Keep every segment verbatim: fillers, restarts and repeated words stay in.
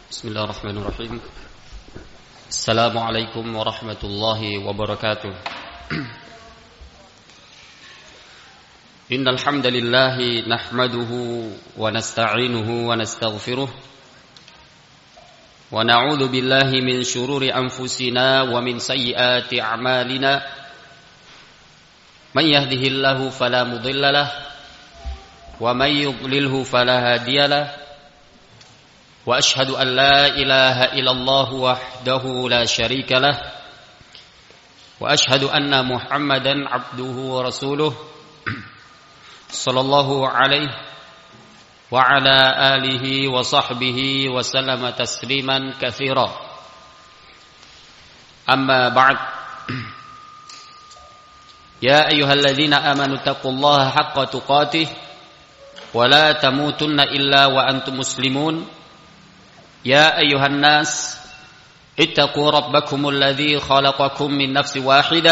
Bismillahirrahmanirrahim. Assalamualaikum warahmatullahi wabarakatuh. Innal hamdalillah nahmaduhu wa nasta'inuhu wa nastaghfiruh wa na'udzu billahi min shururi anfusina wa min sayyiati a'malina. Man yahdihillahu fala mudilla lahu wa may yudlilhu fala hadiya lahu. Wa ashhadu an la ilaha illallah wahdahu la syarika lah. Wa ashhadu anna Muhammadan abduhu wa rasuluh sallallahu alaihi wa ala alihi wa sahbihi wa sallama tasliman katsira. Amma ba'd. Ya ayyuhalladzina amanu taqullaha haqqa tuqatih wa la tamutunna illa wa antum muslimun. يا أيها الناس اتقوا ربكم الذي خلقكم من نفس واحدة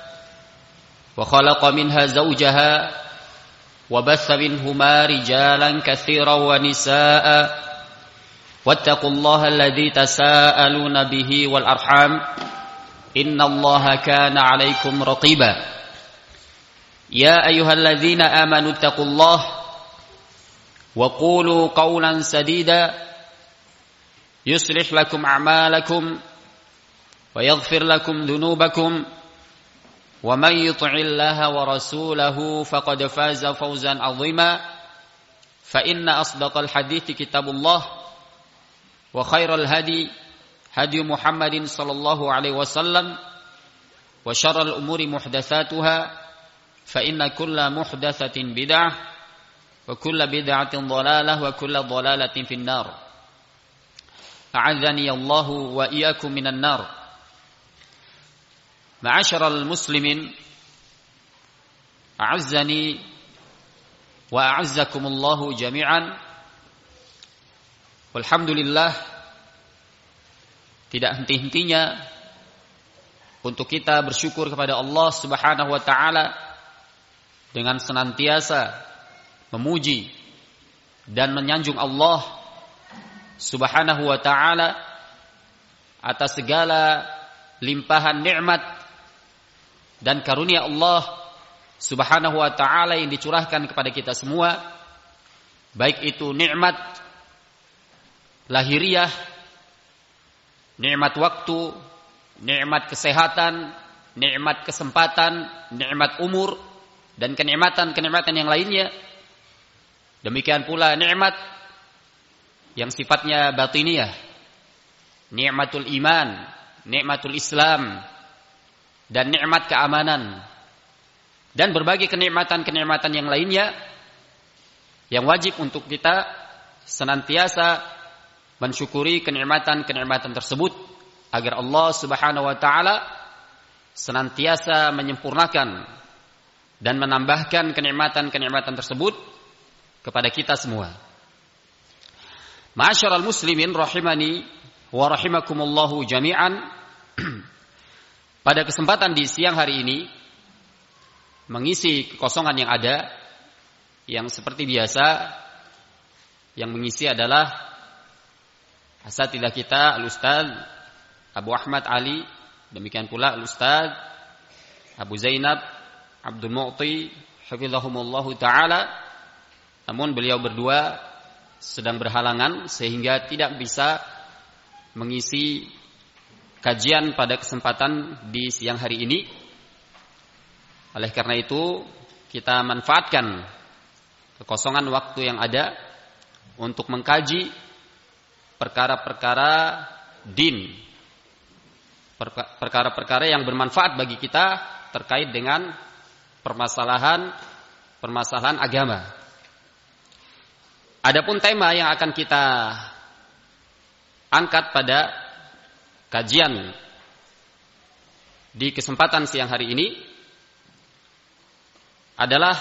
وخلق منها زوجها وبث منهما رجالا كثيرا ونساء واتقوا الله الذي تساءلون به والأرحام إن الله كان عليكم رقيبا يا أيها الذين آمنوا اتقوا الله وقولوا قولا سديدا يصلح لكم أعمالكم ويغفر لكم ذنوبكم ومن يطع الله ورسوله فقد فاز فوزا عظيما فإن أصدق الحديث كتاب الله وخير الهدي هدي محمد صلى الله عليه وسلم وشر الأمور محدثاتها فإن كل محدثة بدعة وكل بدعة ضلالة وكل ضلالة في النار. A'adzani Allah wa iyyakum minan nar. Ma'asyiral muslimin, a'azzani wa a'azzakumullahu jami'an. Walhamdulillah, tidak henti-hentinya untuk kita bersyukur kepada Allah Subhanahu wa taala dengan senantiasa memuji dan menyanjung Allah Subhanahu wa ta'ala atas segala limpahan nikmat dan karunia Allah Subhanahu wa ta'ala yang dicurahkan kepada kita semua, baik itu nikmat lahiriah, nikmat waktu, nikmat kesehatan, nikmat kesempatan, nikmat umur, dan kenikmatan-kenikmatan yang lainnya. Demikian pula nikmat yang sifatnya batiniyah, nikmatul iman, nikmatul Islam, dan nikmat keamanan, dan berbagai kenikmatan-kenikmatan yang lainnya yang wajib untuk kita senantiasa mensyukuri kenikmatan-kenikmatan tersebut agar Allah Subhanahu wa taala senantiasa menyempurnakan dan menambahkan kenikmatan-kenikmatan tersebut kepada kita semua. Ma'asyiral muslimin rahimani wa rahimakumullahu jami'an. Pada kesempatan di siang hari ini, mengisi kekosongan yang ada, yang seperti biasa yang mengisi adalah asatidzah kita Al-Ustaz Abu Ahmad Ali, demikian pula Al-Ustaz Abu Zainab Abdul Mu'ti hafizahumullahu taala. Namun beliau berdua sedang berhalangan sehingga tidak bisa mengisi kajian pada kesempatan di siang hari ini. Oleh karena itu, kita manfaatkan kekosongan waktu yang ada untuk mengkaji perkara-perkara din, perkara-perkara yang bermanfaat bagi kita terkait dengan permasalahan permasalahan agama. Adapun tema yang akan kita angkat pada kajian di kesempatan siang hari ini adalah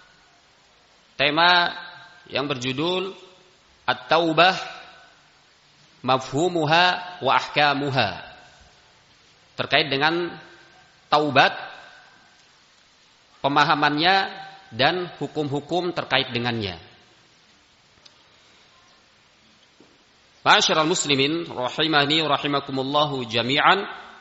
tema yang berjudul At-Taubah Mafhumuha wa Ahkamuha, terkait dengan taubat, pemahamannya dan hukum-hukum terkait dengannya. Ma'asyiral muslimin rahimani wa rahimakumullahu jami'an.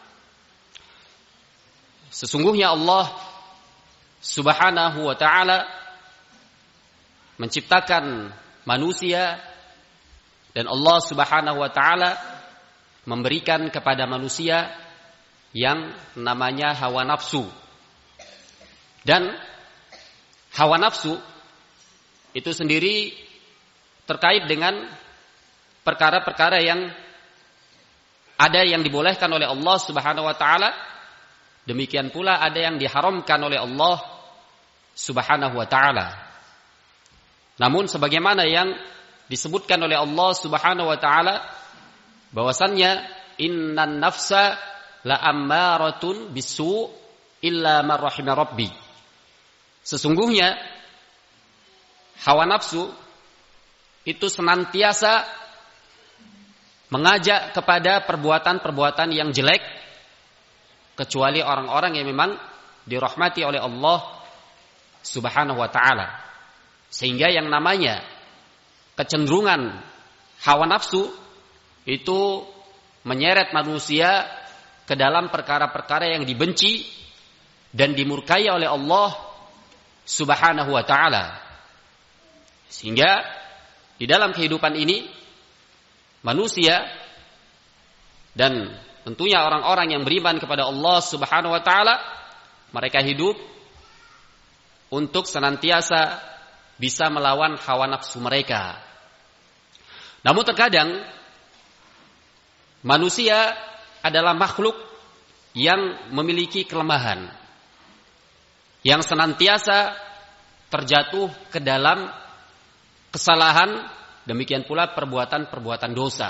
Sesungguhnya Allah Subhanahu wa ta'ala menciptakan manusia, dan Allah Subhanahu wa ta'ala memberikan kepada manusia yang namanya hawa nafsu. Dan hawa nafsu itu sendiri terkait dengan perkara-perkara yang ada yang dibolehkan oleh Allah Subhanahu wa ta'ala, demikian pula ada yang diharamkan oleh Allah Subhanahu wa ta'ala. Namun sebagaimana yang disebutkan oleh Allah Subhanahu wa ta'ala bahwasannya innan nafsa la ammaratun bisu illa man rahima rabbi. Sesungguhnya hawa nafsu itu senantiasa mengajak kepada perbuatan-perbuatan yang jelek, kecuali orang-orang yang memang dirahmati oleh Allah Subhanahu wa ta'ala. Sehingga yang namanya kecenderungan hawa nafsu itu menyeret manusia ke dalam perkara-perkara yang dibenci dan dimurkai oleh Allah Subhanahu wa ta'ala. Sehingga di dalam kehidupan ini manusia dan tentunya orang-orang yang beriman kepada Allah Subhanahu wa ta'ala, mereka hidup untuk senantiasa bisa melawan hawa nafsu mereka. Namun terkadang manusia adalah makhluk yang memiliki kelemahan, yang senantiasa terjatuh ke dalam kesalahan, demikian pula perbuatan-perbuatan dosa.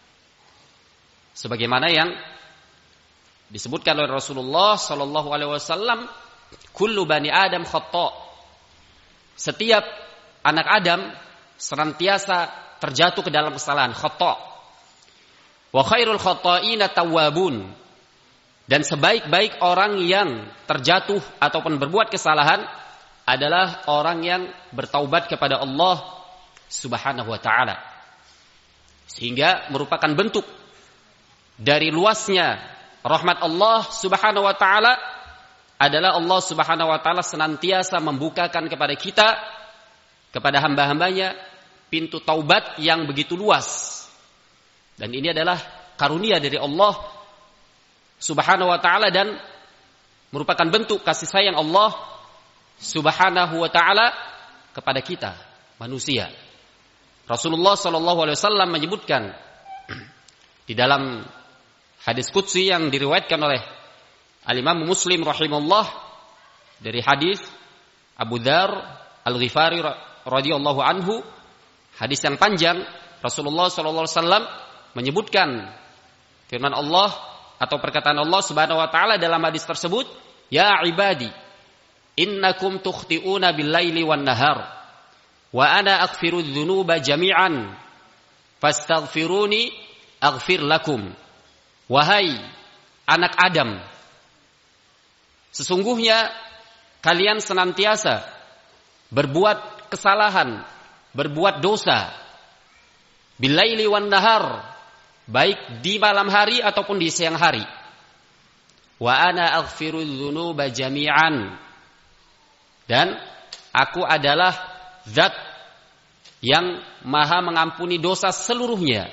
Sebagaimana yang disebutkan oleh Rasulullah sallallahu alaihi wasallam, kullu bani Adam khata'. Setiap anak Adam senantiasa terjatuh ke dalam kesalahan, khata'. Wa khairul khata'ina tawwabun. Dan sebaik-baik orang yang terjatuh ataupun berbuat kesalahan adalah orang yang bertaubat kepada Allah Subhanahu wa ta'ala. Sehingga merupakan bentuk dari luasnya rahmat Allah Subhanahu wa ta'ala adalah Allah Subhanahu wa ta'ala senantiasa membukakan kepada kita, kepada hamba-hambanya, pintu taubat yang begitu luas. Dan ini adalah karunia dari Allah Subhanahu wa ta'ala dan merupakan bentuk kasih sayang Allah Subhanahu wa ta'ala kepada kita manusia. Rasulullah sallallahu alaihi wasallam menyebutkan di dalam hadis qudsi yang diriwayatkan oleh Al-Imam Muslim rahimahullah dari hadis Abu Dzar Al-Ghifari radhiyallahu anhu, hadis yang panjang. Rasulullah sallallahu alaihi wasallam menyebutkan firman Allah atau perkataan Allah Subhanahu wa taala dalam hadis tersebut, ya ibadi innakum tukhti'una bil-laili wan-nahar wa ana aghfiru dzunuba jami'an fastaghfiruni aghfir lakum. Wahai anak Adam, sesungguhnya kalian senantiasa berbuat kesalahan, berbuat dosa, bil-laili wan-nahar, baik di malam hari ataupun di siang hari. Wa ana aghfiru dzunuba jami'an, dan aku adalah Zat yang maha mengampuni dosa seluruhnya.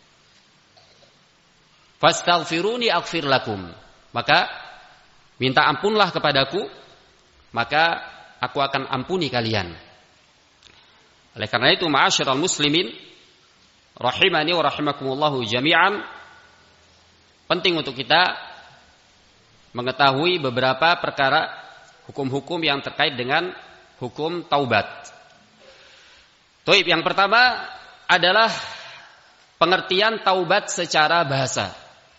Fastaghfiruni aghfir lakum. Maka minta ampunlah kepadaku, maka aku akan ampuni kalian. Oleh karena itu, ma'asyiral muslimin rahimani wa rahimakumullahu jami'an, penting untuk kita mengetahui beberapa perkara hukum-hukum yang terkait dengan hukum taubat. Taib, yang pertama adalah pengertian taubat secara bahasa.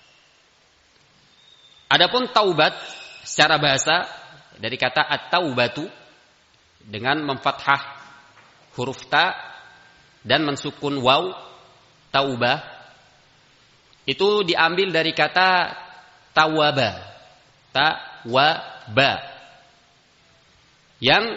Adapun taubat secara bahasa dari kata at-taubatu dengan memfathah huruf ta dan mensukun waw, taubah, itu diambil dari kata tawaba, tawaba, yang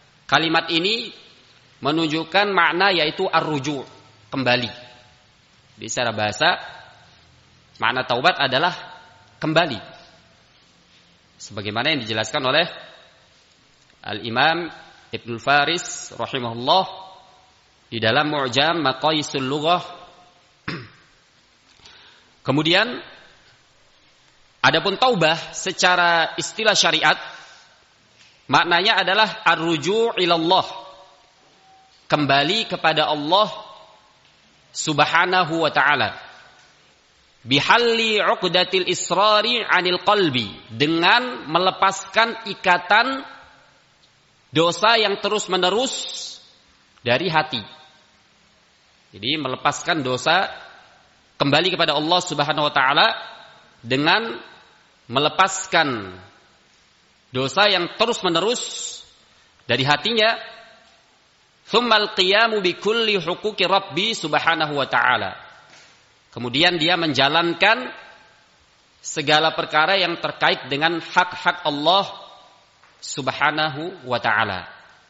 kalimat ini menunjukkan makna yaitu ar-ruju', kembali. Di secara bahasa makna taubat adalah kembali. Sebagaimana yang dijelaskan oleh Al-Imam Ibnul Faris rahimahullah di dalam Mu'jam Maqayisul Lughah. Kemudian adapun taubah secara istilah syariat maknanya adalah ar-ruju' ilallah, kembali kepada Allah Subhanahu wa ta'ala, bihalli 'uqdatil israri 'anil qalbi, dengan melepaskan ikatan dosa yang terus-menerus dari hati. Jadi melepaskan dosa, kembali kepada Allah Subhanahu wa ta'ala dengan melepaskan dosa yang terus-menerus dari hatinya. Tsummal qiyamu bi kulli huquqi rabbi subhanahu wa ta'ala. Kemudian dia menjalankan segala perkara yang terkait dengan hak-hak Allah Subhanahu wa ta'ala.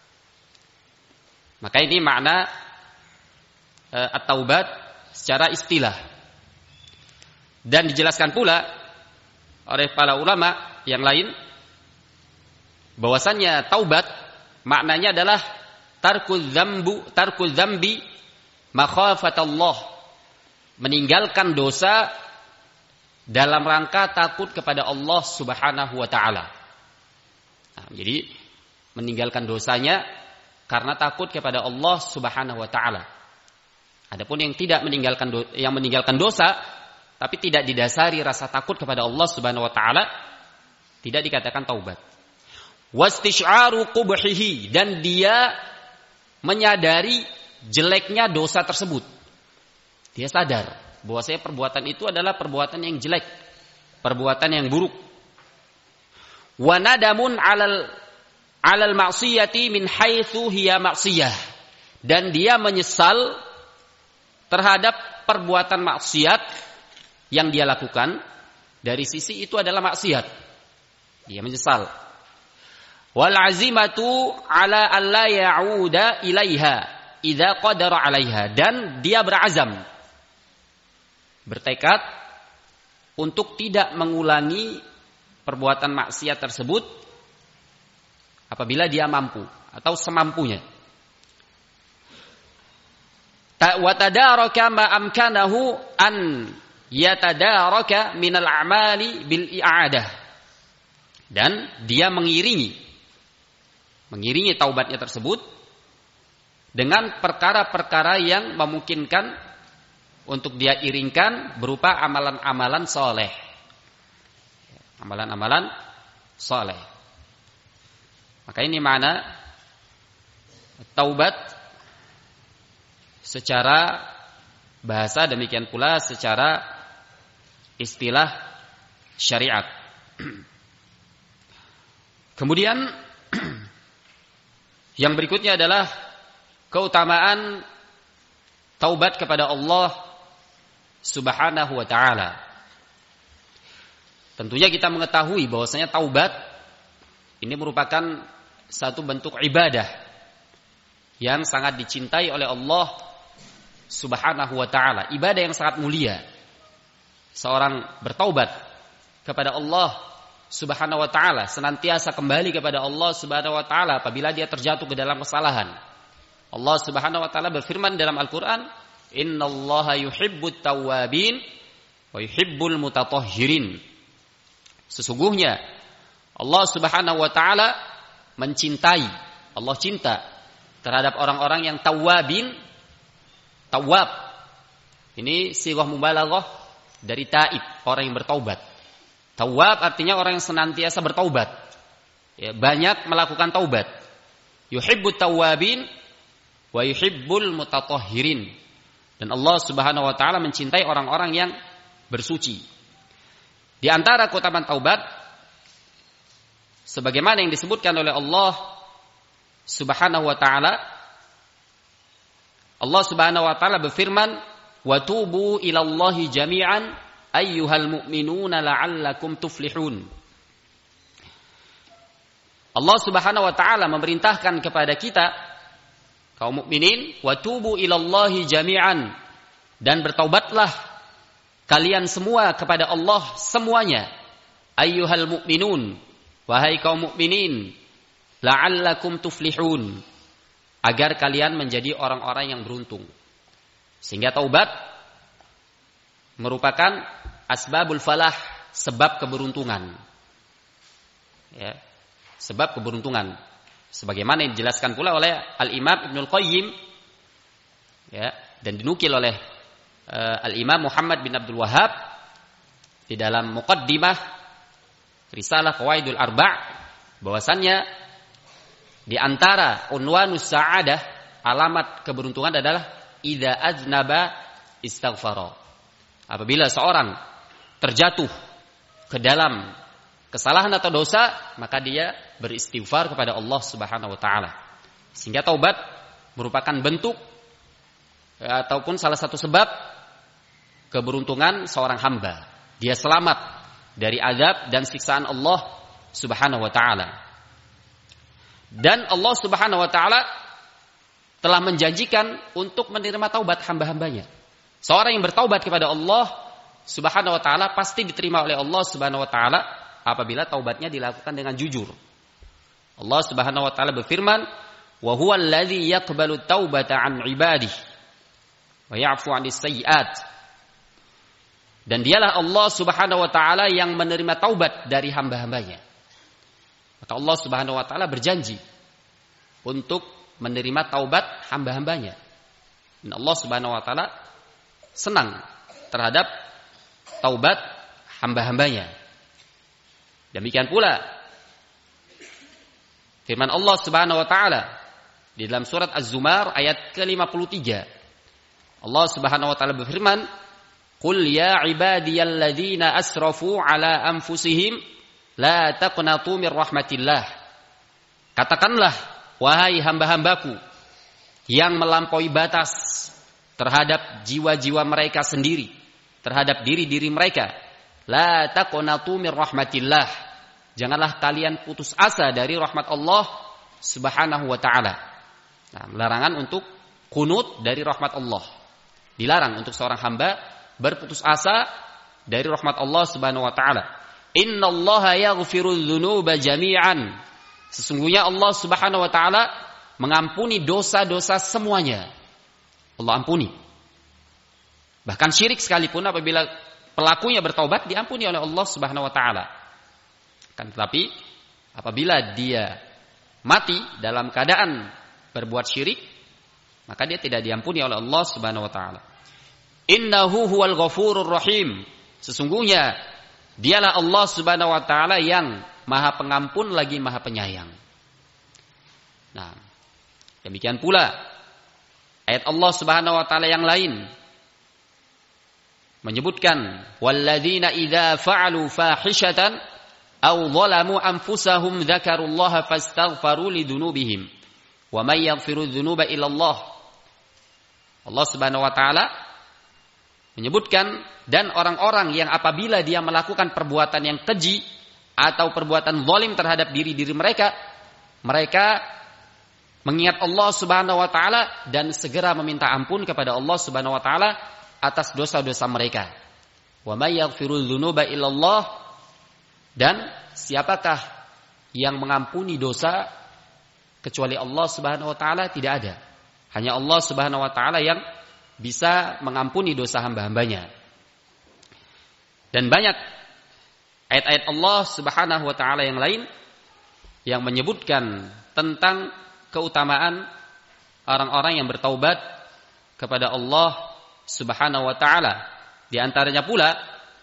Maka ini makna e, at-taubat secara istilah. Dan dijelaskan pula oleh para ulama yang lain bahwasannya taubat maknanya adalah tarkul dzambu tarkul dzambi makhafatallah, meninggalkan dosa dalam rangka takut kepada Allah Subhanahu wa taala. Nah, jadi meninggalkan dosanya karena takut kepada Allah Subhanahu wa taala. Adapun yang tidak meninggalkan do- yang meninggalkan dosa tapi tidak didasari rasa takut kepada Allah Subhanahu wa taala, tidak dikatakan taubat. Wastisy'aru qubhihi, dan dia menyadari jeleknya dosa tersebut. Dia sadar bahwasanya perbuatan itu adalah perbuatan yang jelek, perbuatan yang buruk. Wa nadamun 'alal 'alal ma'siyati min haitsu hiya ma'siyah, dan dia menyesal terhadap perbuatan maksiat yang dia lakukan dari sisi itu adalah maksiat. Dia menyesal. Wal 'azimatu 'ala alla ya'uda ilaiha idza qadara 'alaiha, dan dia berazam, bertekad untuk tidak mengulangi perbuatan maksiat tersebut apabila dia mampu atau semampunya. Wa tadaraka ma amkanahu an yatadaraka minal a'mali bil i'adah, dan dia mengiringi mengiringi taubatnya tersebut dengan perkara-perkara yang memungkinkan untuk dia iringkan berupa amalan-amalan soleh. Amalan-amalan soleh. Maka ini makna taubat secara bahasa, demikian pula secara istilah syariat. Kemudian yang berikutnya adalah keutamaan taubat kepada Allah Subhanahu wa ta'ala. Tentunya kita mengetahui bahwasanya taubat ini merupakan satu bentuk ibadah yang sangat dicintai oleh Allah Subhanahu wa ta'ala. Ibadah yang sangat mulia. Seorang bertaubat kepada Allah Subhanahu wa ta'ala, senantiasa kembali kepada Allah Subhanahu wa ta'ala apabila dia terjatuh ke dalam kesalahan. Allah Subhanahu wa ta'ala berfirman dalam Al-Quran, innallaha yuhibbut tawwabin wa yuhibbul mutatahhirin. Sesungguhnya Allah Subhanahu wa ta'ala mencintai, Allah cinta terhadap orang-orang yang tawwabin. Tawwab ini sighah mubalaghah dari taib, orang yang bertaubat. Tawwab artinya orang yang senantiasa bertaubat, ya, banyak melakukan taubat. Yuhibbut tawwabin wa yuhibbul mutatahhirin. Dan Allah Subhanahu wa ta'ala mencintai orang-orang yang bersuci. Di antara keutamaan taubat sebagaimana yang disebutkan oleh Allah Subhanahu wa ta'ala, Allah Subhanahu wa ta'ala berfirman, wa tubu ilallahi jami'an ayyuhal mu'minuna la'allakum tuflihun. Allah Subhanahu wa ta'ala memerintahkan kepada kita kaum mukminin, wa tubu ilallahi jami'an, Dan bertaubatlah kalian semua kepada Allah semuanya. Ayyuhal mu'minun, wahai kaum mukminin, la'allakum tuflihun, agar kalian menjadi orang-orang yang beruntung. Sehingga taubat merupakan asbabul falah, sebab keberuntungan. Ya, sebab keberuntungan. Sebagaimana yang dijelaskan pula oleh Al-Imam Ibnul Qayyim, ya, dan dinukil oleh uh, Al-Imam Muhammad bin Abdul Wahhab di dalam muqaddimah Risalah Qawaidul Arba', bahwasannya di antara unwanus sa'adah, alamat keberuntungan adalah idza aznaba istaghfara. Apabila seorang terjatuh ke dalam kesalahan atau dosa, maka dia beristighfar kepada Allah Subhanahu wa taala. Sehingga taubat merupakan bentuk ataupun salah satu sebab keberuntungan seorang hamba. Dia selamat dari azab dan siksaan Allah Subhanahu wa taala. Dan Allah Subhanahu wa taala telah menjanjikan untuk menerima taubat hamba-hambanya. Seorang yang bertaubat kepada Allah Subhanahu wa taala pasti diterima oleh Allah Subhanahu wa taala apabila taubatnya dilakukan dengan jujur. Allah Subhanahu wa taala berfirman, "Wa huwal ladzi yaqbalu taubata 'an 'ibadihi wa ya'fu 'anis sayyi'at." Dan dialah Allah Subhanahu wa taala yang menerima taubat dari hamba-hambanya. Maka Allah Subhanahu wa taala berjanji untuk menerima taubat hamba-hambanya. Dan Allah Subhanahu wa taala senang terhadap taubat hamba-hambanya. Demikian pula firman Allah Subhanahu wa taala di dalam surat Az-Zumar ayat ke lima puluh tiga. Allah Subhanahu wa taala berfirman, "Qul ya ibadiyalladzina asrafu ala anfusihim la taqnatu mir rahmatillah." Katakanlah, wahai hamba-hambaku yang melampaui batas terhadap jiwa-jiwa mereka sendiri, terhadap diri-diri mereka, la taqnatu mir rahmatillah. Janganlah kalian putus asa dari rahmat Allah Subhanahu wa taala. Nah, larangan untuk kunut dari rahmat Allah. Dilarang untuk seorang hamba berputus asa dari rahmat Allah Subhanahu wa taala. Innallaha yaghfirudz dzunuba jami'an. Sesungguhnya Allah Subhanahu wa taala mengampuni dosa-dosa semuanya. Allah ampuni. Bahkan syirik sekalipun apabila pelakunya bertaubat diampuni oleh Allah Subhanahu wa taala. Kan tetapi apabila dia mati dalam keadaan berbuat syirik, maka dia tidak diampuni oleh Allah Subhanahu wa taala. Innahu huwal ghafurur rahim. Sesungguhnya dialah Allah Subhanahu wa taala yang Maha Pengampun lagi Maha Penyayang. Nah, demikian pula ayat Allah Subhanahu wa taala yang lain menyebutkan walladzina idza fa'alu fahishatan aw zalamu anfusahum dzakarullaha fastaghfaru lidzunubihim wa may yaghfiru dzunuba illallah. Allah Subhanahu wa taala menyebutkan dan orang-orang yang apabila dia melakukan perbuatan yang keji atau perbuatan zalim terhadap diri-diri mereka, mereka mengingat Allah Subhanahu wa taala dan segera meminta ampun kepada Allah Subhanahu wa taala atas dosa-dosa mereka. Wa may yaghfiru dzunuba illallah. Dan siapakah yang mengampuni dosa kecuali Allah Subhanahu wa taala? Tidak ada. Hanya Allah Subhanahu wa taala yang bisa mengampuni dosa hamba-hambanya. Dan banyak ayat-ayat Allah Subhanahu wa taala yang lain yang menyebutkan tentang keutamaan orang-orang yang bertaubat kepada Allah Subhanahu wa taala. Di antaranya pula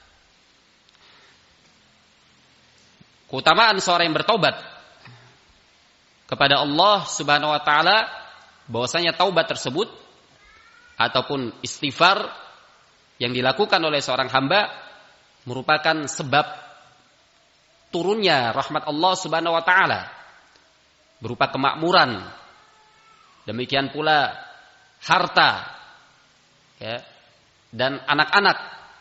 keutamaan seorang yang bertaubat kepada Allah Subhanahu wa taala, bahwasanya taubat tersebut ataupun istighfar yang dilakukan oleh seorang hamba merupakan sebab turunnya rahmat Allah Subhanahu wa taala berupa kemakmuran. Demikian pula harta, ya, dan anak-anak.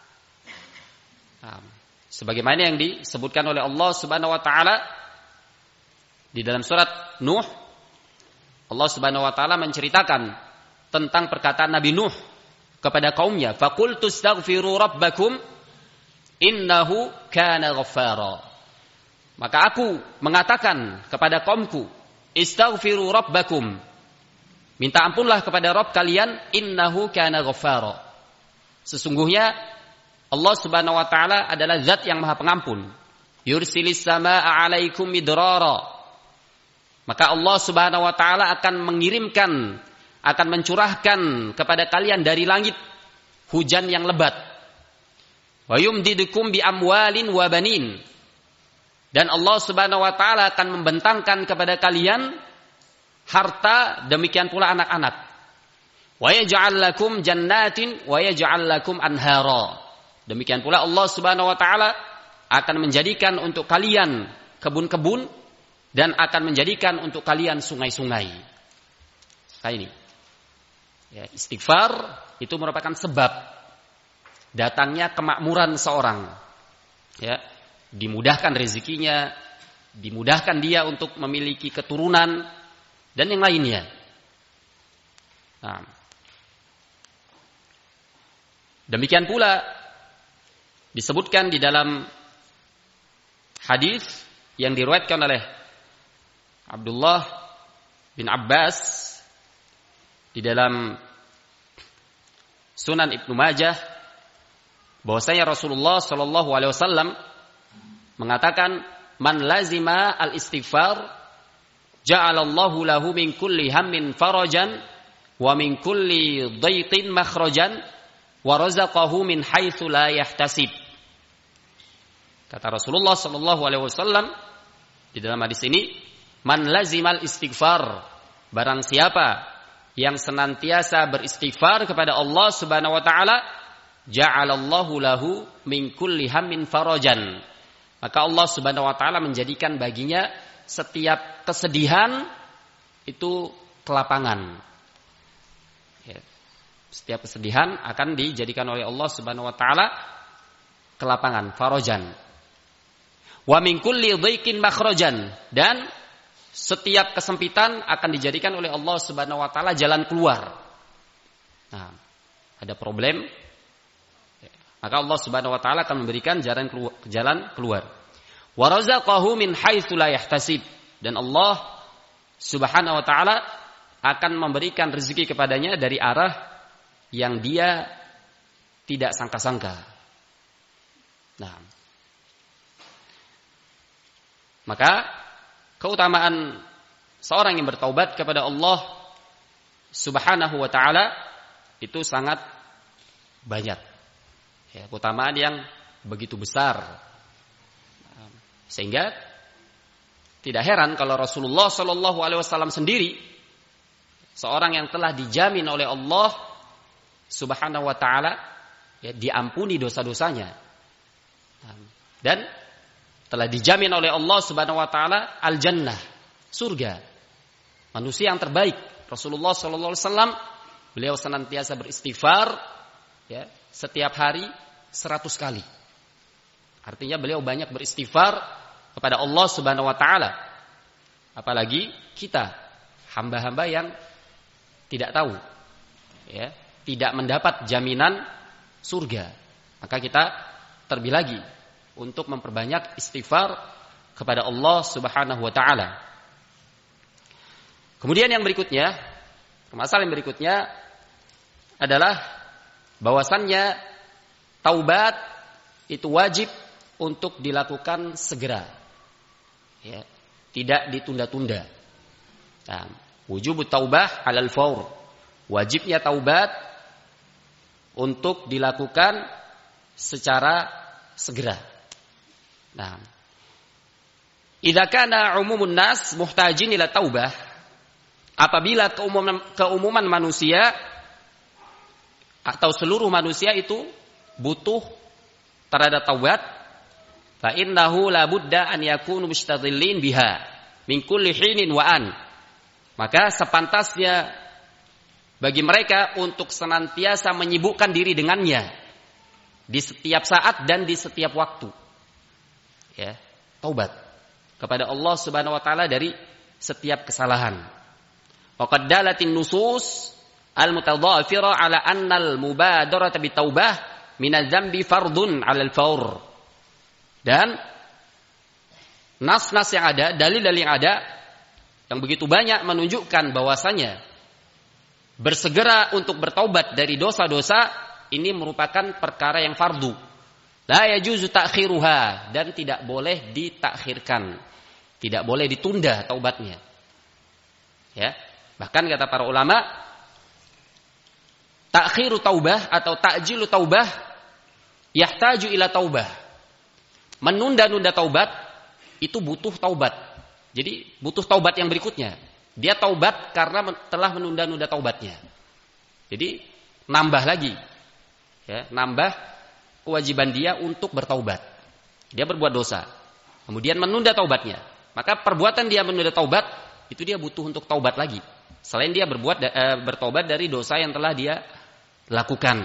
Nah, sebagaimana yang disebutkan oleh Allah Subhanahu wa taala di dalam surat Nuh, Allah Subhanahu wa taala menceritakan tentang perkataan Nabi Nuh kepada kaumnya, faqultu astaghfiru rabbakum innahu kana ghaffara. Maka aku mengatakan kepada kaumku, istaghfiru rabbakum, minta ampunlah kepada Rabb kalian, innahu kana ghaffara. Sesungguhnya Allah Subhanahu wa taala adalah zat yang Maha Pengampun. Yursilis samaa'a 'alaikum midrara. Maka Allah Subhanahu wa taala akan mengirimkan, akan mencurahkan kepada kalian dari langit hujan yang lebat. Wa yumdidukum bi amwalin wa banin. Dan Allah Subhanahu wa taala akan membentangkan kepada kalian harta, demikian pula anak-anak. Wa yaj'al lakum jannatin wa yaj'al lakum anhara. Demikian pula Allah Subhanahu wa taala akan menjadikan untuk kalian kebun-kebun dan akan menjadikan untuk kalian sungai-sungai. Nah ini. Ya, istighfar itu merupakan sebab datangnya kemakmuran seorang. Ya, dimudahkan rezekinya, dimudahkan dia untuk memiliki keturunan dan yang lainnya. Nah, demikian pula disebutkan di dalam hadis yang diriwayatkan oleh Abdullah bin Abbas di dalam Sunan Ibnu Majah, bahwasanya Rasulullah sallallahu alaihi wasallam mengatakan, man lazima al-istighfar ja'alallahu lahu min kulli hammin farajan wa min kulli dhaiqin makhrajan wa razaqahu min haitsu la yahtasib. Kata Rasulullah sallallahu alaihi wasallam di dalam hadis ini, man lazimal istighfar, barang siapa yang senantiasa beristighfar kepada Allah Subhanahu wa taala, ja'alallahu lahu min kulli hammin farajan. Maka Allah Subhanahu wa taala menjadikan baginya setiap kesedihan itu kelapangan. Ya. Setiap kesedihan akan dijadikan oleh Allah Subhanahu wa taala kelapangan, farajan. Wa min kulli dhiqin makhrajan, dan setiap kesempitan akan dijadikan oleh Allah Subhanahu wa taala jalan keluar. Nah, ada problem, maka Allah Subhanahu wa taala akan memberikan jalan keluar, jalan keluar. Wa razaqahu min haitsu la yahtasib, dan Allah Subhanahu wa taala akan memberikan rezeki kepadanya dari arah yang dia tidak sangka-sangka. Nah, maka keutamaan seorang yang bertaubat kepada Allah Subhanahu wa taala itu sangat banyak. Ya, keutamaan yang begitu besar. Sehingga tidak heran kalau Rasulullah sallallahu alaihi wasallam sendiri, seorang yang telah dijamin oleh Allah Subhanahu wa taala, ya, diampuni dosa-dosanya. Dan telah dijamin oleh Allah Subhanahu wa taala al-jannah, surga. Manusia yang terbaik. Rasulullah sallallahu alaihi wasallam, beliau senantiasa beristighfar, ya, setiap hari seratus kali. Artinya beliau banyak beristighfar kepada Allah Subhanahu wa taala. Apalagi kita, hamba-hamba yang tidak tahu, ya, tidak mendapat jaminan surga. Maka kita terlebih lagi untuk memperbanyak istighfar kepada Allah Subhanahu wa taala. Kemudian yang berikutnya, masalah yang berikutnya adalah bahwasannya taubat itu wajib untuk dilakukan segera, ya, tidak ditunda-tunda. Nah, wujubut taubah alal faur, wajibnya taubat untuk dilakukan secara segera. Nah, idza kana umumun nas muhtajin ila taubah, apabila keumuman, keumuman manusia atau seluruh manusia itu butuh terhadap taubat, fa innahu la budda an yakunu mustadhillin biha min kulli hinin wa an. Maka sepantasnya bagi mereka untuk senantiasa menyibukkan diri dengannya di setiap saat dan di setiap waktu. Ya, taubat kepada Allah Subhanahu wa taala dari setiap kesalahan. Wa qad dalatin nusus al-mutadhafira ala anna al-mubadarata bitaubah min adz-dzambi fardun 'ala al-fawr. Dan nas-nas yang ada, dalil-dalil yang ada yang begitu banyak menunjukkan bahwasanya bersegera untuk bertaubat dari dosa-dosa ini merupakan perkara yang fardu. La yajuzu ta'khiruha, dan tidak boleh ditakhirkan. Tidak boleh ditunda taubatnya. Ya. Bahkan kata para ulama, ta'khiru taubah atau ta'jilu taubah yahtaju ila taubah. Menunda-nunda taubat itu butuh taubat. Jadi butuh taubat yang berikutnya. Dia taubat karena telah menunda-nunda taubatnya. Jadi nambah lagi. Ya, nambah kewajiban dia untuk bertaubat. Dia berbuat dosa. Kemudian menunda taubatnya. Maka perbuatan dia menunda taubat itu dia butuh untuk taubat lagi. Selain dia berbuat e, bertaubat dari dosa yang telah dia lakukan.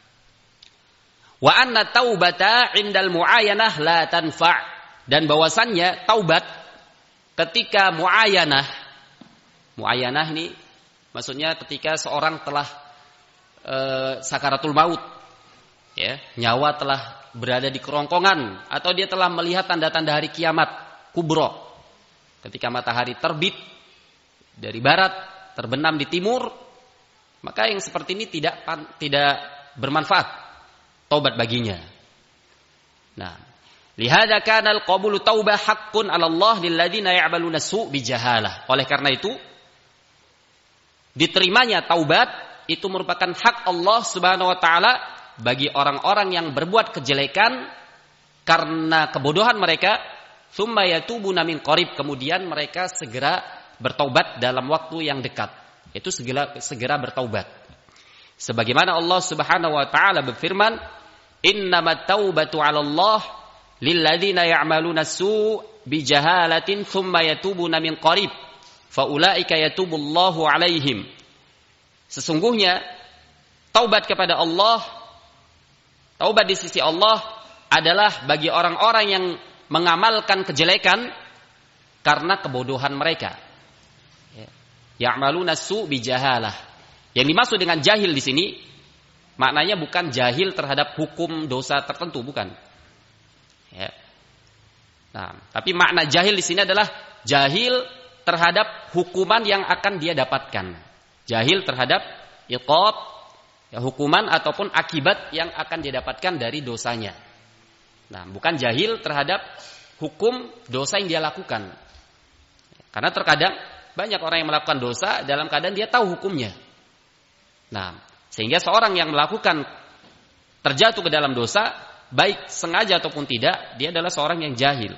Wa anna taubata 'indal mu'ayanah la tanfa', dan bahwasannya taubat ketika mu'ayanah, mu'ayanah ini maksudnya ketika seorang telah e, sakaratul maut, ya, nyawa telah berada di kerongkongan atau dia telah melihat tanda-tanda hari kiamat kubro, ketika matahari terbit dari barat terbenam di timur, maka yang seperti ini tidak tidak bermanfaat taubat baginya. Nah, lihada kana al-qabulu taubah haqqun 'ala Allah lil ladzina ya'maluna su' bijahalah. Oleh karena itu, diterimanya taubat itu merupakan hak Allah Subhanahu wa taala bagi orang-orang yang berbuat kejelekan karena kebodohan mereka, tsumma yatubuna min qarib, kemudian mereka segera bertaubat dalam waktu yang dekat. Itu segera segera bertaubat. Sebagaimana Allah Subhanahu wa taala berfirman, "Innamat taubatu 'ala Allah lil ladzina ya'maluna su' bijahalatin tsumma yatubuna min qarib, faulaika yatubullahu 'alaihim." Sesungguhnya taubat kepada Allah, taubat di sisi Allah adalah bagi orang-orang yang mengamalkan kejelekan karena kebodohan mereka. Ya'maluna su' bijahalah. Yang dimaksud dengan jahil di sini maknanya bukan jahil terhadap hukum dosa tertentu, bukan. Ya. Nah, tapi makna jahil di sini adalah jahil terhadap hukuman yang akan dia dapatkan. Jahil terhadap iqab, ya, hukuman ataupun akibat yang akan dia dapatkan dari dosanya. Nah, bukan jahil terhadap hukum dosa yang dia lakukan. Karena terkadang banyak orang yang melakukan dosa dalam keadaan dia tahu hukumnya. Nah, sehingga seorang yang melakukan terjatuh ke dalam dosa, baik sengaja ataupun tidak, dia adalah seorang yang jahil.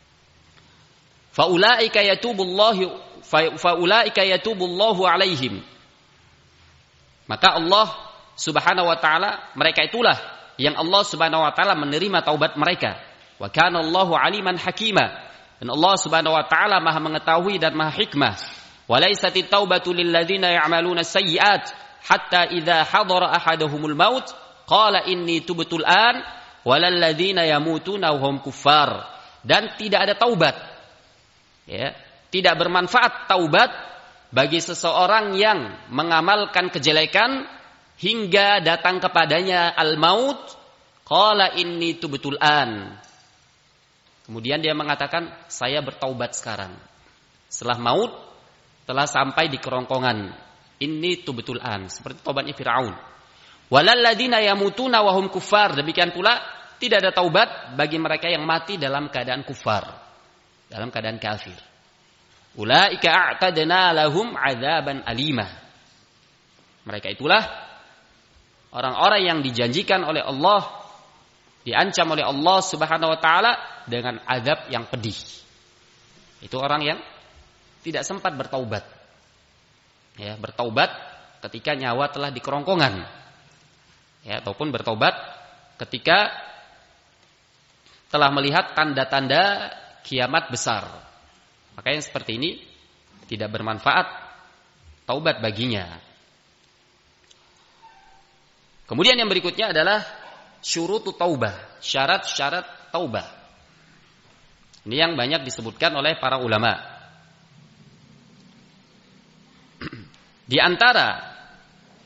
Faulaika yatubullahu faulaika yatubullahu alaihim. Maka Allah Subhanahu wa taala, mereka itulah yang Allah Subhanahu wa taala menerima taubat mereka. Wa kana Allahu aliman hakima. Dan Allah Subhanahu wa taala Maha mengetahui dan Maha hikmah. Wa laisatit taubatu lil ladzina ya'maluna sayyi'at hatta idza hadara ahaduhumul maut qala inni tubtul an walal ladzina yamutuna wa hum kuffar. Dan tidak ada taubat, ya, tidak bermanfaat taubat bagi seseorang yang mengamalkan kejelekan hingga datang kepadanya al-maut, qala inni tubtul an. Kemudian dia mengatakan, saya bertaubat sekarang. Setelah maut, telah sampai di kerongkongan. Inni tubtul an. Seperti taubatnya Fir'aun. Walal ladzina yamutuna wa hum kuffar. Demikian pula, tidak ada taubat bagi mereka yang mati dalam keadaan kufar. Dalam keadaan kafir. Ulaika a'tadna lahum 'adzaban alimah. Mereka itulah orang-orang yang dijanjikan oleh Allah, diancam oleh Allah Subhanahu wa taala dengan azab yang pedih. Itu orang yang tidak sempat bertaubat. Ya, bertaubat ketika nyawa telah di kerongkongan. Ya, ataupun bertaubat ketika telah melihat tanda-tanda kiamat besar. Maka yang seperti ini tidak bermanfaat taubat baginya. Kemudian yang berikutnya adalah syurutu taubah, syarat-syarat taubah. Ini yang banyak disebutkan oleh para ulama. Di antara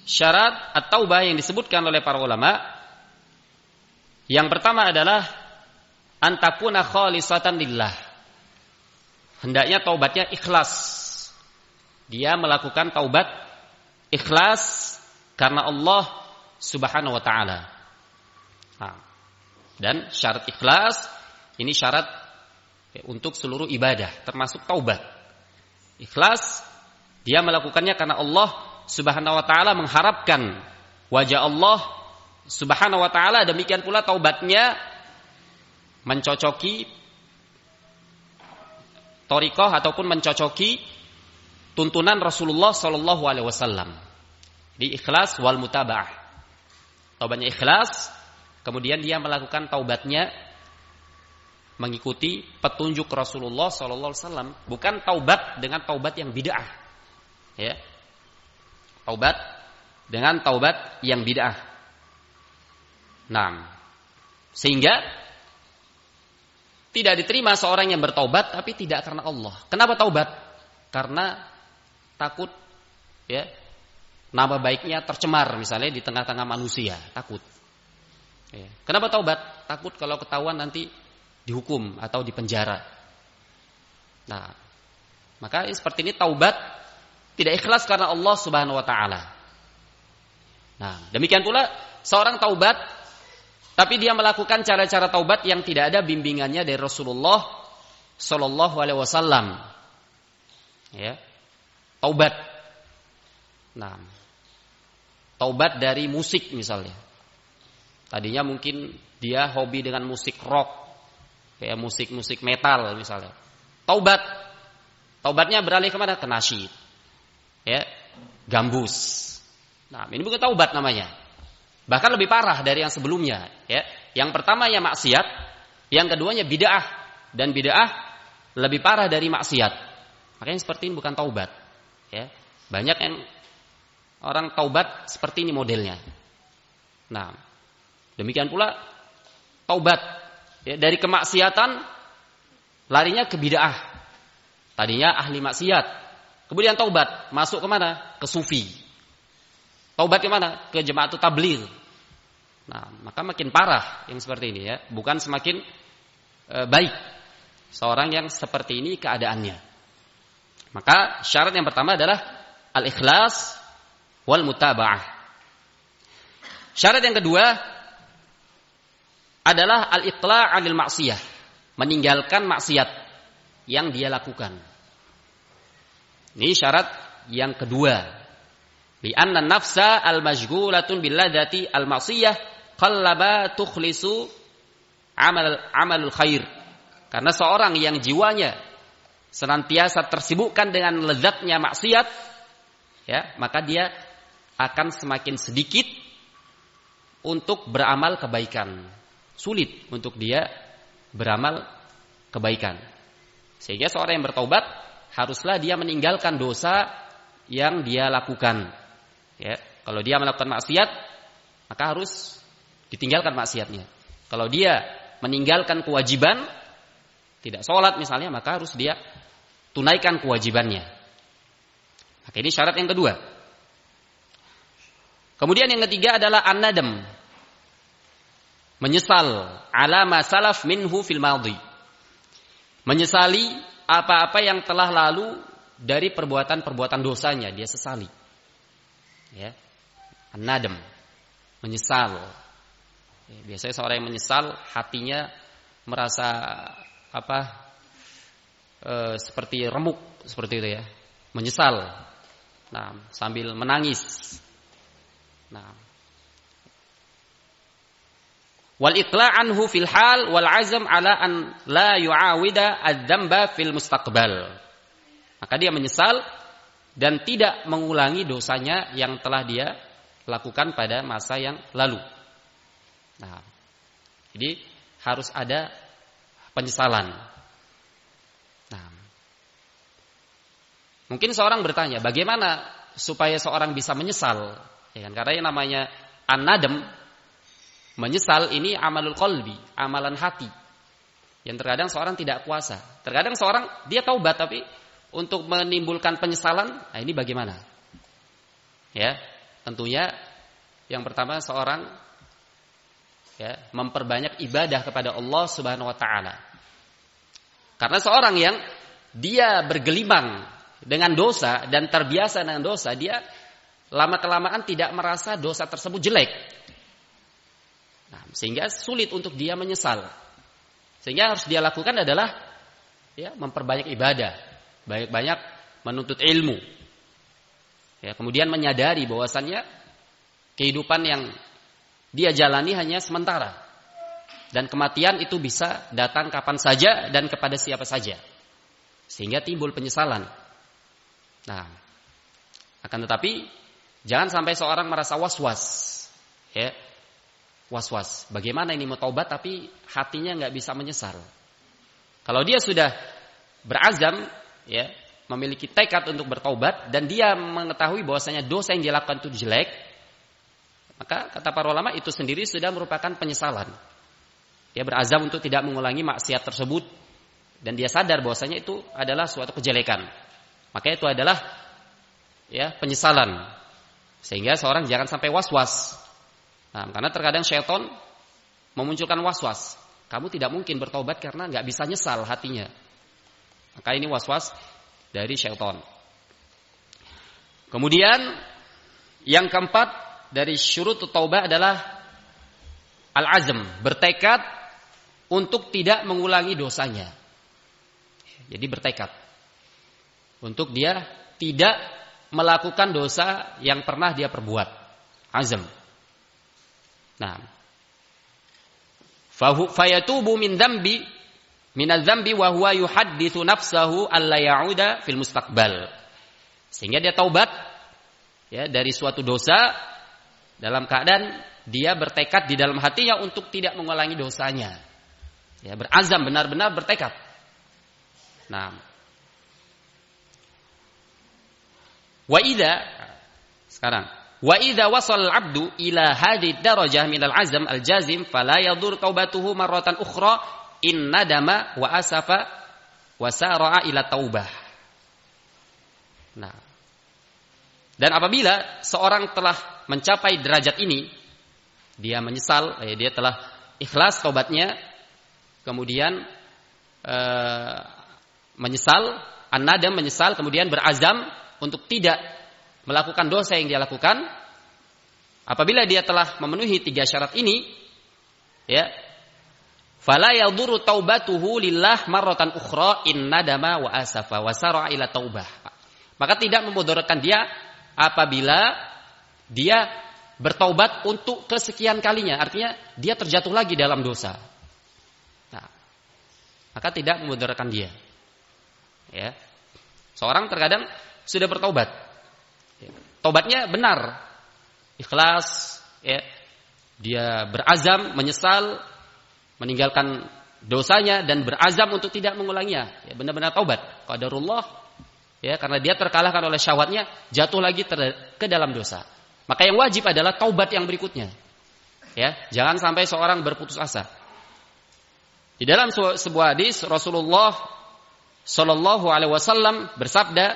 syarat at-taubah yang disebutkan oleh para ulama, yang pertama adalah antakuna khalisatan lillah. Hendaknya taubatnya ikhlas. Dia melakukan taubat ikhlas karena Allah Subhanahu wa taala. Nah, dan syarat ikhlas ini syarat untuk seluruh ibadah, termasuk taubat. Ikhlas, dia melakukannya karena Allah Subhanahu wa taala, mengharapkan wajah Allah Subhanahu wa taala. Demikian pula taubatnya mencocoki thariqah ataupun mencocoki tuntunan Rasulullah sallallahu alaihi wasallam. Di ikhlas wal mutaba'ah. Taubatnya ikhlas, kemudian dia melakukan taubatnya mengikuti petunjuk Rasulullah sallallahu alaihi wasallam, bukan taubat dengan taubat yang bid'ah. Ya. Taubat dengan taubat yang bid'ah. Nah, sehingga tidak diterima seorang yang bertaubat tapi tidak karena Allah. Kenapa taubat? Karena takut ya nama baiknya tercemar misalnya di tengah-tengah manusia, takut. Ya. Kenapa taubat? Takut kalau ketahuan nanti dihukum atau dipenjara. Nah, maka seperti ini taubat tidak ikhlas karena Allah Subhanahu wa taala. Nah, demikian pula seorang taubat tapi dia melakukan cara-cara taubat yang tidak ada bimbingannya dari Rasulullah sallallahu alaihi wasallam. Ya. Taubat. Nah, taubat dari musik misalnya. Tadinya mungkin dia hobi dengan musik rock, kayak musik-musik metal misalnya. Taubat. Taubatnya beralih kemana? Ke nasyid. Ya, gambus. Nah, ini bukan taubat namanya. Bahkan lebih parah dari yang sebelumnya, ya. Yang pertama ya maksiat, yang keduanya bid'ah, dan bid'ah lebih parah dari maksiat. Makanya seperti ini bukan taubat, ya. Banyak yang orang taubat seperti ini modelnya. Nah, demikian pula taubat ya, dari kemaksiatan larinya ke bid'ah. Tadinya ahli maksiat, kemudian taubat masuk ke mana? Ke sufi. Taubat ke mana? Ke Jamaatul Tabligh. Nah, maka makin parah yang seperti ini ya, bukan semakin e, baik seorang yang seperti ini keadaannya. Maka syarat yang pertama adalah al-ikhlas wal mutaba'ah. Syarat yang kedua adalah al-iqla' 'anil maksiyah, meninggalkan maksiat yang dia lakukan. Ini syarat yang kedua. Li anna nafsa al-mashghulatun bil ladzati al-ma'siyah qallaba tukhlisu amal amalul khair. Karena seorang yang jiwanya senantiasa tersibukkan dengan lezatnya maksiat, ya, maka dia akan semakin sedikit untuk beramal kebaikan. Sulit untuk dia beramal kebaikan. Sehingga seorang yang bertaubat haruslah dia meninggalkan dosa yang dia lakukan. Ya, kalau dia melakukan maksiat, maka harus ditinggalkan maksiatnya. Kalau dia meninggalkan kewajiban, tidak sholat misalnya, maka harus dia tunaikan kewajibannya. Maka ini syarat yang kedua. Kemudian yang ketiga adalah an-nadam, menyesal ala ma salaf minhu fil madhi, menyesali apa-apa yang telah lalu dari perbuatan-perbuatan dosanya, dia sesali. Ya, an-nadam, menyesal. Ya, biasanya seorang yang menyesal hatinya merasa apa? E, seperti remuk, seperti itu ya. Menyesal. Nah, sambil menangis. Nah. Wal iqla' anhu fil hal wal azm ala an la yu'awida adz-dzamba fil mustaqbal. Maka dia menyesal dan tidak mengulangi dosanya yang telah dia lakukan pada masa yang lalu. Nah, jadi harus ada penyesalan. Nah, mungkin seorang bertanya, bagaimana supaya seorang bisa menyesal? Ya kan? Karena yang namanya an-nadam, menyesal ini amalul qalbi, amalan hati. Yang terkadang seorang tidak kuasa. Terkadang seorang dia taubat tapi untuk menimbulkan penyesalan, nah ini bagaimana? Ya, Tentunya yang pertama seorang ya, memperbanyak ibadah kepada Allah Subhanahu wa taala. Karena seorang yang dia bergelimang dengan dosa dan terbiasa dengan dosa, dia lama-kelamaan tidak merasa dosa tersebut jelek. Nah, sehingga sulit untuk dia menyesal. Sehingga harus dia lakukan adalah ya, memperbanyak ibadah, banyak-banyak menuntut ilmu. Ya, kemudian menyadari bahwasannya kehidupan yang dia jalani hanya sementara. Dan kematian itu bisa datang kapan saja dan kepada siapa saja. Sehingga timbul penyesalan. Nah, akan tetapi jangan sampai seorang merasa was-was. Ya, was-was. Bagaimana ini mau taubat tapi hatinya nggak bisa menyesal. Kalau dia sudah berazam, ya, memiliki tekad untuk bertaubat dan dia mengetahui bahwasanya dosa yang dia lakukan itu jelek, maka kata para ulama itu sendiri sudah merupakan penyesalan. Dia berazam untuk tidak mengulangi maksiat tersebut dan dia sadar bahwasanya itu adalah suatu kejelekan. Maka itu adalah ya penyesalan. Sehingga seorang jangan sampai was-was. Nah, karena terkadang syaitan memunculkan was-was. Kamu tidak mungkin bertobat karena nggak bisa nyesal hatinya. Maka ini was-was dari syaitan. Kemudian yang keempat dari syurut taubah adalah al-azm, bertekad untuk tidak mengulangi dosanya. Jadi bertekad untuk dia tidak melakukan dosa yang pernah dia perbuat. Azm. Nah, fayatubu min dzambi minadz-dzambi wa huwa yuhadditsu nafsahu alla ya'uda fil mustaqbal. Sehingga dia taubat ya dari suatu dosa dalam keadaan dia bertekad di dalam hatinya untuk tidak mengulangi dosanya. Ya, berazam benar-benar bertekad. Nah, wa idza sekarang wa idza wasal al-'abdu ila hadhihi darajah min al-'azm al-jazim fala yadur taubatuhu marratan ukhra in nadama wa asafa wa sara'a ila taubah. Nah, dan apabila seorang telah mencapai derajat ini, dia menyesal, eh, dia telah ikhlas taubatnya, kemudian eh, menyesal, an-nadam menyesal, kemudian berazam untuk tidak melakukan dosa yang dia lakukan. Apabila dia telah memenuhi tiga syarat ini, ya, fala yadurru taubatuhu lillah marratan ukhra in nadama wa asafa wa sara'a ila taubah. Maka tidak memudaratkan dia apabila dia bertaubat untuk kesekian kalinya, artinya dia terjatuh lagi dalam dosa. Nah, maka tidak memudaratkan dia. Ya. Seorang terkadang sudah bertaubat. Ya. Taubatnya benar. Ikhlas, ya. Dia berazam, menyesal, meninggalkan dosanya dan berazam untuk tidak mengulanginya. Ya, benar-benar taubat. Qadarullah, ya, karena dia terkalahkan oleh syahwatnya, jatuh lagi ter- ke dalam dosa. Maka yang wajib adalah taubat yang berikutnya. Ya, jangan sampai seorang berputus asa. Di dalam sebuah hadis Rasulullah Shallallahu Alaihi Wasallam bersabda,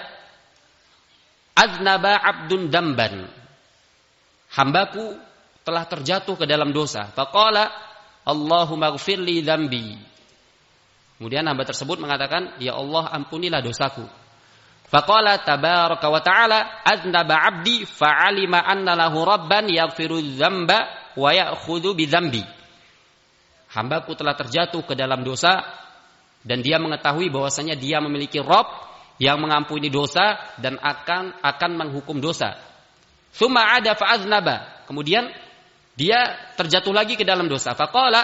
"Aznaba abdun damban." Hambaku telah terjatuh ke dalam dosa. Faqala, "Allahumma ighfirli dzambi." Kemudian hamba tersebut mengatakan, "Ya Allah, ampunilah dosaku." Faqala tabaraka wa ta'ala, "Aznaba 'abdi fa'alima anna lahu rabban yaghfiru dzamba wa ya'khudhu bidzambi." Hambaku telah terjatuh ke dalam dosa dan dia mengetahui bahwasanya dia memiliki Rabb yang mengampuni dosa dan akan akan menghukum dosa. Tsumma 'ada fa'aznaba. Kemudian dia terjatuh lagi ke dalam dosa. Faqala,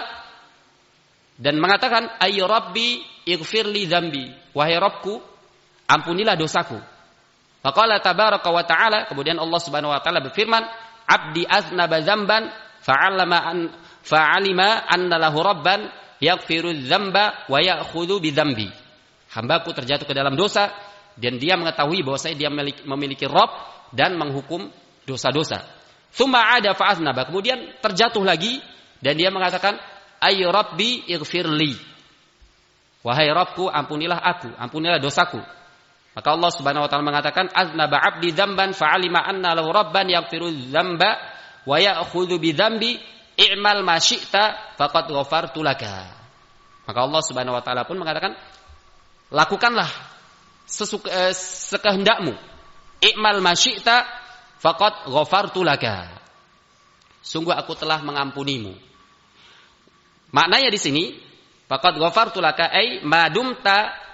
dan mengatakan, "Ay rabbi ighfirli dzambi." Wahai Rabbku, ampunilah dosaku. Faqala tabaraka wa ta'ala, kemudian Allah Subhanahu wa taala berfirman, "Abdi aznaba dzamban fa'alama an fa'alima anna lahu rabban yaghfiru dzamba wa ya'khudhu bidzambi." Hambaku terjatuh ke dalam dosa dan dia mengetahui bahwasanya dia memiliki, memiliki Rabb dan menghukum dosa-dosa. Tsumma 'ada fa'aznaba, kemudian terjatuh lagi dan dia mengatakan, "Ay rabbi ighfirli." Wahai Rabbku, ampunilah aku, ampunilah dosaku. Maka Allah Subhanahu wa taala mengatakan aznaba 'abdi dzamban fa'alima anna lahu rabban yaghfiru dzamba wa ya'khudhu bi dzambi i'mal ma syi'ta faqad ghafartu laka. Maka Allah Subhanahu wa taala pun mengatakan lakukanlah sesuka, eh, sekehendakmu. I'mal ma syi'ta faqad ghafartu laka. Sungguh aku telah mengampunimu. Maknanya di sini faqad ghafartu laka ay ma dumta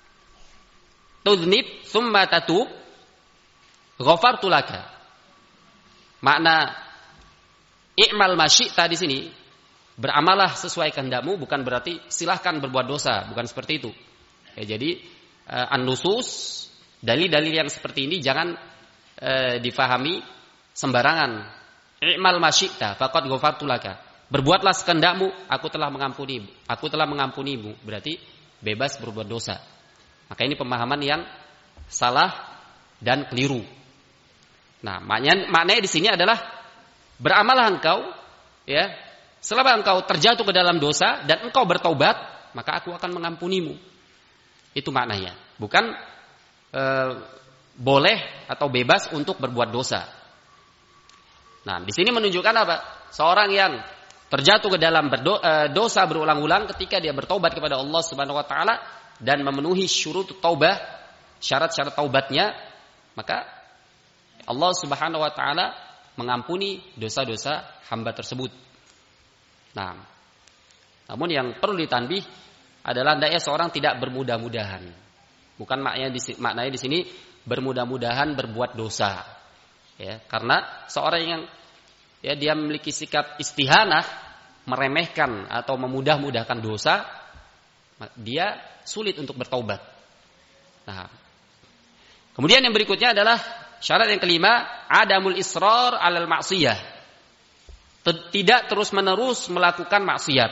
tudnib summa tatub ghafartu laka. Makna i'mal ma syi'ta di sini beramalah sesuai kehendakmu bukan berarti silahkan berbuat dosa, bukan seperti itu. Ya, jadi uh, an-nusus dalil-dalil yang seperti ini jangan uh, difahami sembarangan. I'mal ma syi'ta faqad ghafartu laka. Berbuatlah sekehendakmu, aku telah mengampuni, aku telah mengampunimu. Berarti bebas berbuat dosa. Maka ini pemahaman yang salah dan keliru. Nah, maknanya, maknanya di sini adalah beramalah engkau, ya, selama engkau terjatuh ke dalam dosa dan engkau bertaubat, maka aku akan mengampunimu. Itu maknanya. Bukan e, boleh atau bebas untuk berbuat dosa. Nah, di sini menunjukkan apa? Seorang yang terjatuh ke dalam berdo, e, dosa berulang-ulang ketika dia bertaubat kepada Allah Subhanahu wa taala dan memenuhi syurut taubah, syarat-syarat taubatnya, maka Allah Subhanahu wa taala mengampuni dosa-dosa hamba tersebut. Nah, namun yang perlu ditanbih adalah hendaknya seorang tidak bermudah-mudahan. Bukan maknanya di maknanya di sini bermudah-mudahan berbuat dosa. Ya, karena seorang yang ya dia memiliki sikap istihanah, meremehkan atau memudah-mudahkan dosa, dia sulit untuk bertaubat. Nah, kemudian yang berikutnya adalah syarat yang kelima, adamul israr alal maksiyah. Tidak terus-menerus melakukan maksiat.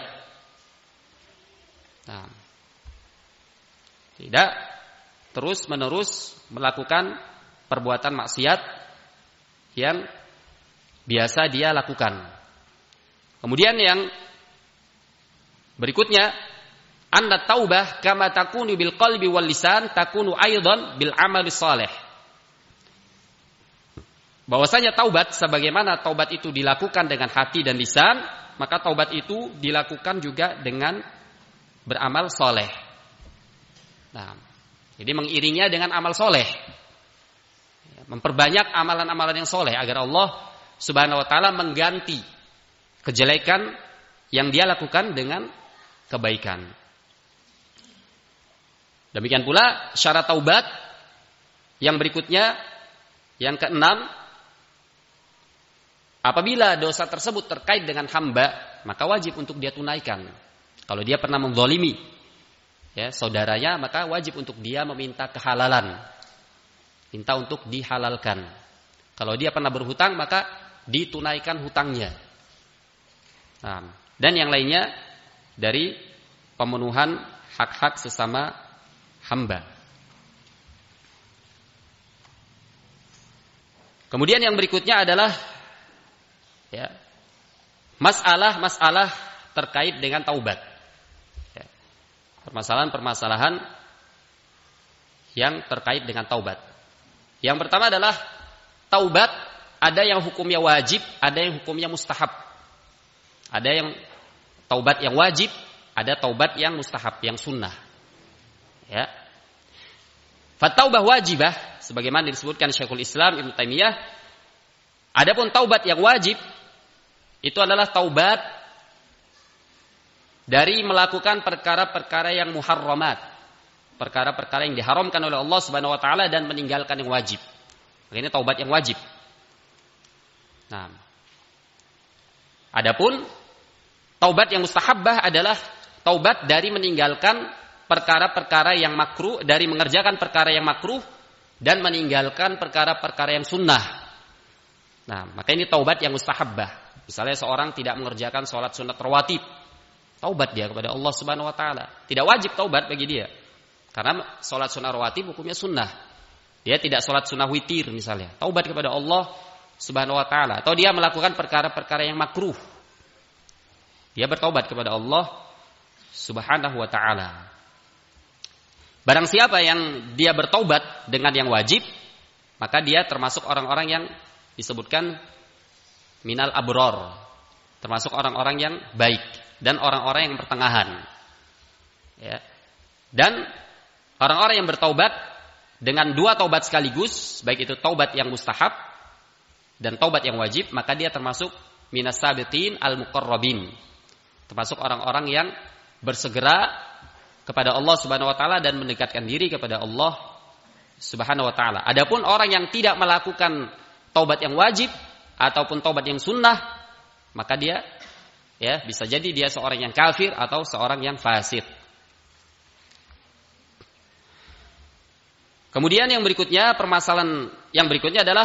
Nah, tidak terus-menerus melakukan perbuatan maksiat yang biasa dia lakukan. Kemudian yang berikutnya, anna taubah kama takunu bil qalbi wal lisan takunu aidan bil amali salih. Bahwasanya taubat sebagaimana taubat itu dilakukan dengan hati dan lisan, maka taubat itu dilakukan juga dengan beramal soleh. Nah, jadi mengiringnya dengan amal soleh, memperbanyak amalan-amalan yang soleh agar Allah Subhanahu wa taala mengganti kejelekan yang dia lakukan dengan kebaikan. Demikian pula syarat taubat yang berikutnya, yang keenam, apabila dosa tersebut terkait dengan hamba, maka wajib untuk dia tunaikan. Kalau dia pernah menzalimi ya saudaranya, maka wajib untuk dia meminta kehalalan, minta untuk dihalalkan. Kalau dia pernah berhutang, maka ditunaikan hutangnya. Nah, dan yang lainnya dari pemenuhan hak-hak sesama hamba. Kemudian yang berikutnya adalah ya, masalah-masalah terkait dengan taubat. Ya, permasalahan-permasalahan yang terkait dengan taubat. Yang pertama adalah taubat ada yang hukumnya wajib, ada yang hukumnya mustahab. Ada yang taubat yang wajib, ada taubat yang mustahab, yang sunnah. Ya. Fataubah wajibah sebagaimana disebutkan Syekhul Islam Ibnu Taimiyah. Adapun taubat yang wajib itu adalah taubat dari melakukan perkara-perkara yang muharramat, perkara-perkara yang diharamkan oleh Allah Subhanahu wa taala dan meninggalkan yang wajib. Ini taubat yang wajib. Nah, adapun taubat yang mustahabbah adalah taubat dari meninggalkan perkara-perkara yang makruh, dari mengerjakan perkara yang makruh dan meninggalkan perkara-perkara yang sunnah. Nah, maka ini taubat yang mustahabbah. Misalnya seorang tidak mengerjakan sholat sunat rawatib, taubat dia kepada Allah Subhanahu wa taala. Tidak wajib taubat bagi dia, karena sholat sunat rawatib hukumnya sunnah. Dia tidak sholat sunnah witir misalnya, taubat kepada Allah Subhanahu wa taala. Atau dia melakukan perkara-perkara yang makruh, dia bertaubat kepada Allah Subhanahu wa taala. Barang siapa yang dia bertaubat dengan yang wajib, maka dia termasuk orang-orang yang disebutkan minal abror, termasuk orang-orang yang baik dan orang-orang yang pertengahan. Ya. Dan orang-orang yang bertaubat dengan dua taubat sekaligus, baik itu taubat yang mustahab dan taubat yang wajib, maka dia termasuk minas sabiqin al-muqarrabin, termasuk orang-orang yang bersegera kepada Allah Subhanahu wa taala dan mendekatkan diri kepada Allah Subhanahu wa taala. Adapun orang yang tidak melakukan taubat yang wajib ataupun taubat yang sunnah, maka dia ya bisa jadi dia seorang yang kafir atau seorang yang fasik. Kemudian yang berikutnya, permasalahan yang berikutnya adalah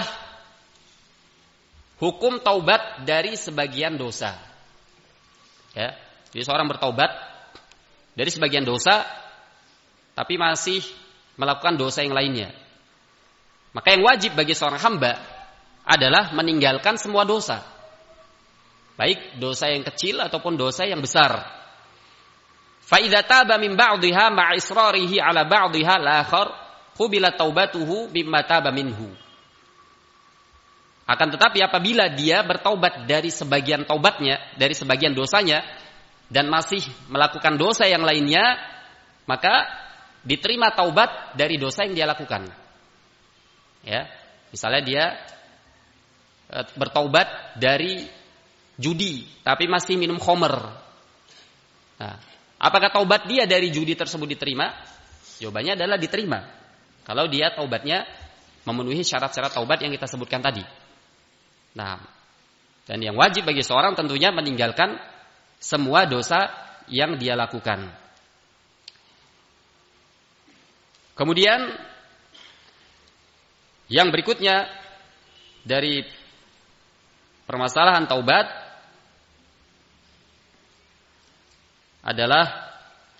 hukum taubat dari sebagian dosa. Ya, jadi seorang bertaubat dari sebagian dosa, tapi masih melakukan dosa yang lainnya. Maka yang wajib bagi seorang hamba adalah meninggalkan semua dosa, baik dosa yang kecil ataupun dosa yang besar. Fa idza taba min ba'dihha ma'a israrihi 'ala ba'dihha al-akhar qubila taubatuhu mimma taba minhu. Akan tetapi apabila dia bertaubat dari sebagian taubatnya, dari sebagian dosanya, dan masih melakukan dosa yang lainnya, maka diterima taubat dari dosa yang dia lakukan. Ya, misalnya dia e, bertaubat dari judi, tapi masih minum khamr. Nah, apakah taubat dia dari judi tersebut diterima? Jawabannya adalah diterima. Kalau dia taubatnya memenuhi syarat-syarat taubat yang kita sebutkan tadi. Nah, dan yang wajib bagi seorang tentunya meninggalkan semua dosa yang dia lakukan. Kemudian yang berikutnya dari permasalahan taubat adalah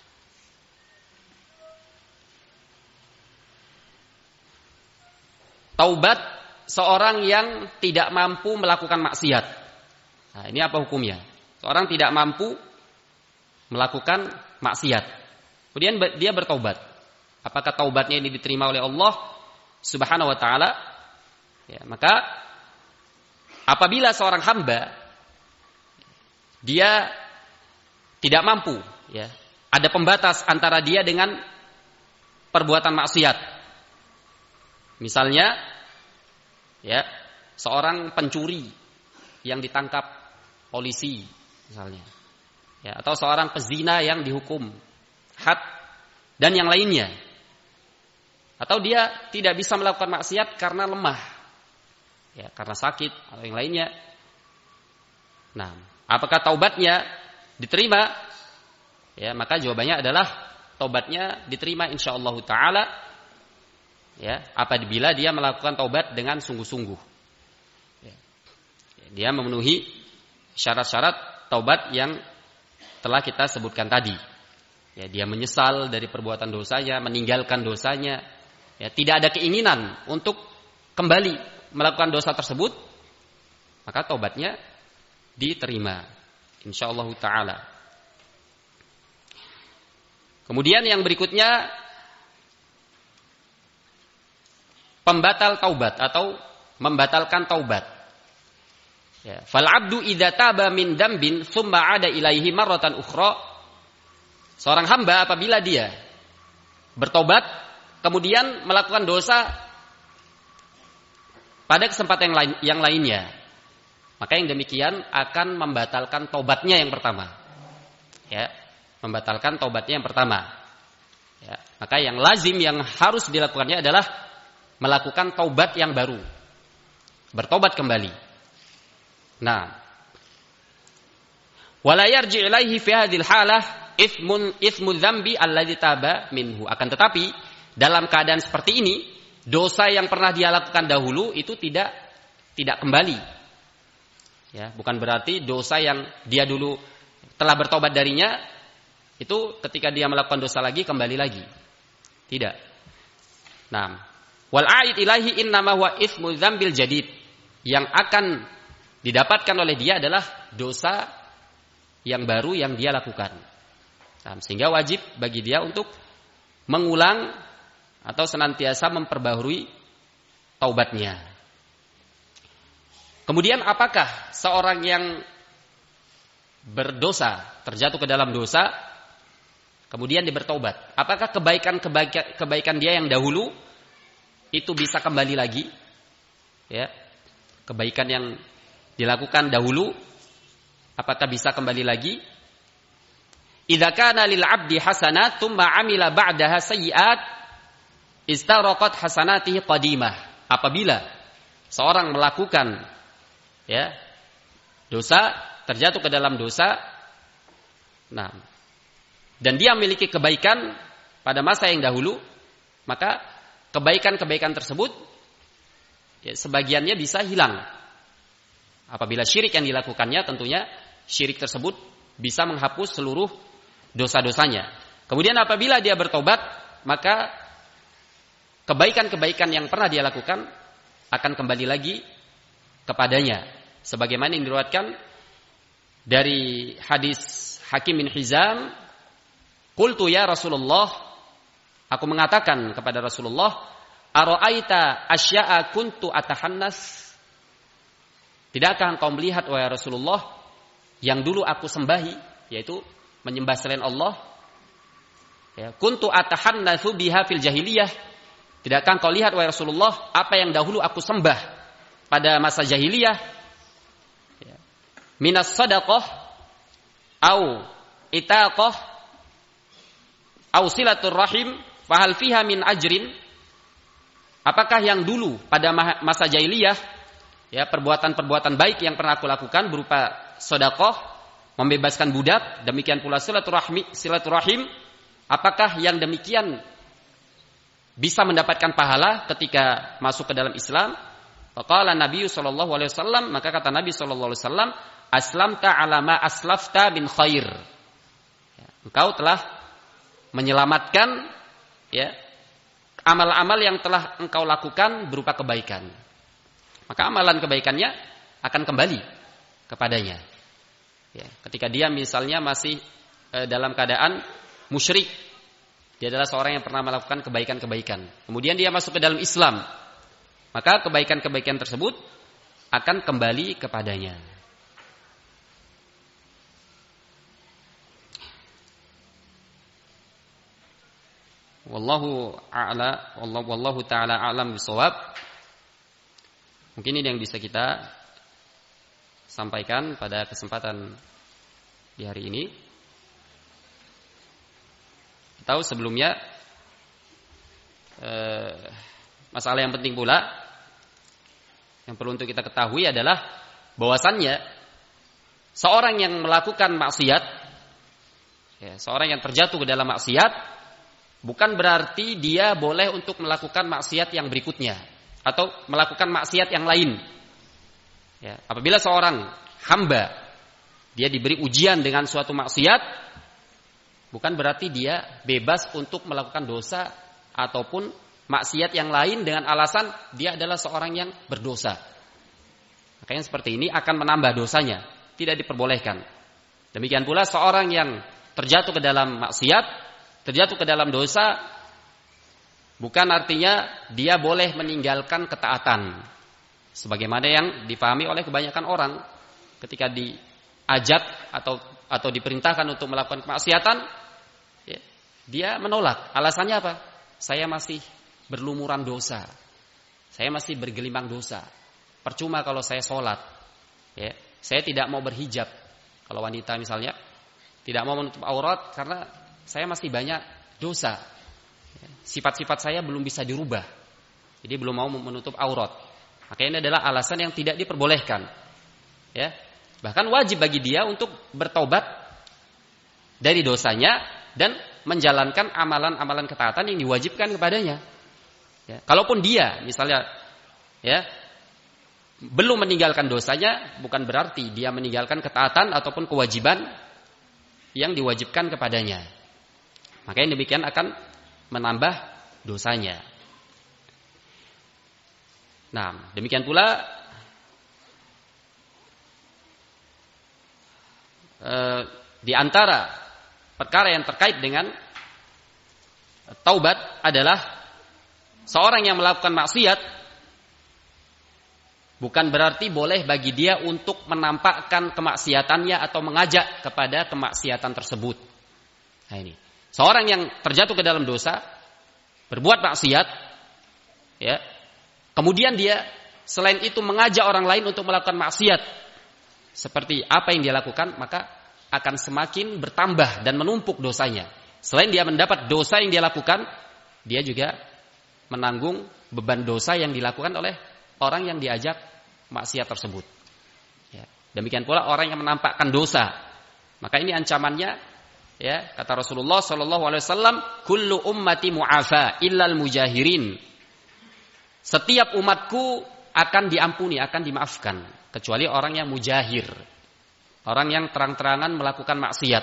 taubat seorang yang tidak mampu melakukan maksiat. Nah, ini apa hukumnya? Seorang tidak mampu melakukan maksiat, kemudian dia bertaubat. Apakah taubatnya ini diterima oleh Allah Subhanahu wa taala? Ya, maka apabila seorang hamba dia tidak mampu, ya, ada pembatas antara dia dengan perbuatan maksiat. Misalnya, ya, seorang pencuri yang ditangkap polisi, misalnya, ya, atau seorang pezina yang dihukum had dan yang lainnya, atau dia tidak bisa melakukan maksiat karena lemah, ya, karena sakit atau yang lainnya. Nah, apakah taubatnya diterima? Ya, maka jawabannya adalah taubatnya diterima insyaallah taala. Ya, apabila dia melakukan taubat dengan sungguh-sungguh. Ya, dia memenuhi syarat-syarat taubat yang telah kita sebutkan tadi. Ya, dia menyesal dari perbuatan dosanya, meninggalkan dosanya. Ya, tidak ada keinginan untuk kembali melakukan dosa tersebut, maka taubatnya diterima insyaallah taala. Kemudian yang berikutnya, pembatal taubat atau membatalkan taubat. Ya, fal abdu idza taba min dambin tsumma ada ilaihi marratan ukhra. Seorang hamba apabila dia bertobat kemudian melakukan dosa pada kesempatan yang lain yang lainnya, maka yang demikian akan membatalkan taubatnya yang pertama. Ya, membatalkan taubatnya yang pertama. Ya, maka yang lazim yang harus dilakukannya adalah melakukan taubat yang baru, bertobat kembali. Nah, wala yarji ilaihi fi hadhil halah ithmun ithmul dzambi alladzi taba minhu. Akan tetapi dalam keadaan seperti ini, dosa yang pernah dia lakukan dahulu itu tidak tidak kembali. Ya, bukan berarti dosa yang dia dulu telah bertobat darinya itu ketika dia melakukan dosa lagi kembali lagi. Tidak. Nah, wal a'id ilahi innama huwa itsmu dzambil jadid. Yang akan didapatkan oleh dia adalah dosa yang baru yang dia lakukan. Nah, sehingga wajib bagi dia untuk mengulang atau senantiasa memperbaharui taubatnya. Kemudian apakah seorang yang berdosa, terjatuh ke dalam dosa, kemudian dia bertaubat, apakah kebaikan-kebaikan kebaikan dia yang dahulu itu bisa kembali lagi? Ya. Kebaikan yang dilakukan dahulu apakah bisa kembali lagi? Idza kana lil 'abdi hasanat tsumma 'amila ba'daha sayyi'at istaraqat hasanatihi qadimah. Apabila seorang melakukan ya dosa, terjatuh ke dalam dosa, nah, dan dia memiliki kebaikan pada masa yang dahulu, maka kebaikan-kebaikan tersebut ya, sebagiannya bisa hilang. Apabila syirik yang dilakukannya, tentunya syirik tersebut bisa menghapus seluruh dosa-dosanya. Kemudian apabila dia bertobat, maka kebaikan-kebaikan yang pernah dia lakukan akan kembali lagi kepadanya. Sebagaimana yang diriwayatkan dari hadis Hakim bin Hizam, qultu ya Rasulullah, aku mengatakan kepada Rasulullah, ara'aita asya'a kuntu atahannas? Tidakkah engkau melihat wahai Rasulullah yang dulu aku sembahi, yaitu menyembah selain Allah? Ya, kuntu atahannatsu biha fil jahiliyah. Tidakkah engkau lihat wahai Rasulullah apa yang dahulu aku sembah pada masa jahiliyah? Ya. Minas sadaqah au itaqah au silatur rahim fahal fiha min ajrin? Apakah yang dulu pada masa jahiliyah, ya, perbuatan-perbuatan baik yang pernah aku lakukan berupa sedekah, membebaskan budak, demikian pula silaturahmi, silaturahim, apakah yang demikian bisa mendapatkan pahala ketika masuk ke dalam Islam? Faqala Nabi sallallahu alaihi wasallam, maka kata Nabi sallallahu alaihi wasallam, aslamta ala ma aslafta min khair. Ya, engkau telah menyelamatkan ya amal-amal yang telah engkau lakukan berupa kebaikan. Maka amalan kebaikannya akan kembali kepadanya. Ya, ketika dia misalnya masih e, dalam keadaan musyrik, dia adalah seorang yang pernah melakukan kebaikan-kebaikan. Kemudian dia masuk ke dalam Islam, maka kebaikan-kebaikan tersebut akan kembali kepadanya. Wallahu a'la, wallahu ta'ala a'lam bishawab. Mungkin ini yang bisa kita sampaikan pada kesempatan di hari ini. Tahu sebelumnya eh, masalah yang penting pula yang perlu untuk kita ketahui adalah bahwasannya seorang yang melakukan maksiat, ya, seorang yang terjatuh ke dalam maksiat, bukan berarti dia boleh untuk melakukan maksiat yang berikutnya atau melakukan maksiat yang lain. Ya, apabila seorang hamba dia diberi ujian dengan suatu maksiat, bukan berarti dia bebas untuk melakukan dosa ataupun maksiat yang lain dengan alasan dia adalah seorang yang berdosa. Makanya seperti ini akan menambah dosanya, tidak diperbolehkan. Demikian pula seorang yang terjatuh ke dalam maksiat, terjatuh ke dalam dosa, bukan artinya dia boleh meninggalkan ketaatan. Sebagaimana yang dipahami oleh kebanyakan orang ketika diajak atau atau diperintahkan untuk melakukan kemaksiatan, ya, dia menolak. Alasannya apa? Saya masih berlumuran dosa, saya masih bergelimang dosa. Percuma kalau saya sholat, ya, saya tidak mau berhijab. Kalau wanita misalnya tidak mau menutup aurat karena saya masih banyak dosa. Sifat-sifat saya belum bisa dirubah, jadi belum mau menutup aurat. Maka ini adalah alasan yang tidak diperbolehkan. Ya, bahkan wajib bagi dia untuk bertobat dari dosanya dan menjalankan amalan-amalan ketaatan yang diwajibkan kepadanya. Ya, kalaupun dia misalnya ya belum meninggalkan dosanya, bukan berarti dia meninggalkan ketaatan ataupun kewajiban yang diwajibkan kepadanya. Maka yang demikian akan menambah dosanya. Nah, demikian pula e, di antara perkara yang terkait dengan taubat adalah seorang yang melakukan maksiat bukan berarti boleh bagi dia untuk menampakkan kemaksiatannya atau mengajak kepada kemaksiatan tersebut. Nah ini, seorang yang terjatuh ke dalam dosa, berbuat maksiat, ya, kemudian dia selain itu mengajak orang lain untuk melakukan maksiat, seperti apa yang dia lakukan, maka akan semakin bertambah dan menumpuk dosanya. Selain dia mendapat dosa yang dia lakukan, dia juga menanggung beban dosa yang dilakukan oleh orang yang diajak maksiat tersebut. Ya. Demikian pula orang yang menampakkan dosa, maka ini ancamannya, ya, kata Rasulullah Shallallahu Alaihi Wasallam, kullu ummati mu'afa illal mujahirin. Setiap umatku akan diampuni, akan dimaafkan, kecuali orang yang mujahir, orang yang terang-terangan melakukan maksiat.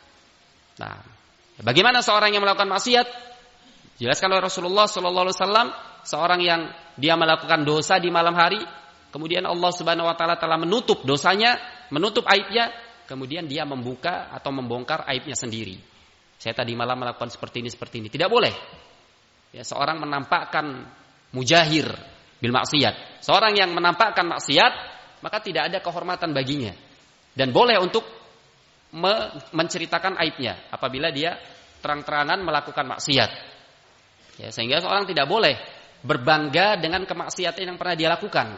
Nah, bagaimana seorang yang melakukan maksiat? Jelaskan oleh Rasulullah Sallallahu Alaihi Wasallam, seorang yang dia melakukan dosa di malam hari, kemudian Allah Subhanahu Wa Taala telah menutup dosanya, menutup aibnya, kemudian dia membuka atau membongkar aibnya sendiri. Saya tadi malam melakukan seperti ini, seperti ini. Tidak boleh. Ya, seorang menampakkan mujahir bil maksiat. Seorang yang menampakkan maksiat, maka tidak ada kehormatan baginya. Dan boleh untuk me- menceritakan aibnya apabila dia terang-terangan melakukan maksiat. Ya, sehingga seorang tidak boleh berbangga dengan kemaksiatan yang pernah dia lakukan.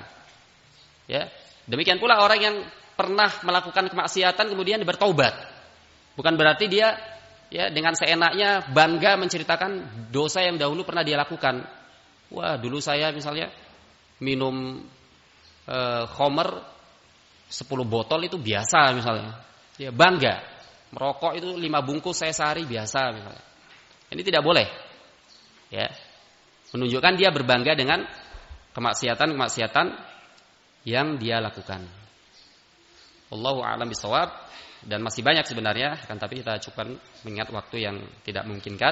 Ya, demikian pula orang yang pernah melakukan kemaksiatan kemudian bertaubat. Bukan berarti dia, ya, dengan seenaknya bangga menceritakan dosa yang dahulu pernah dia lakukan. Wah, dulu saya misalnya minum e, khamr sepuluh botol itu biasa misalnya. Ya, bangga. Merokok itu lima bungkus saya sehari biasa misalnya. Ini tidak boleh. Ya, menunjukkan dia berbangga dengan kemaksiatan-kemaksiatan yang dia lakukan. Wallahu a'lam bishawab. Dan masih banyak sebenarnya, kan, tapi kita cukupkan mengingat waktu yang tidak memungkinkan.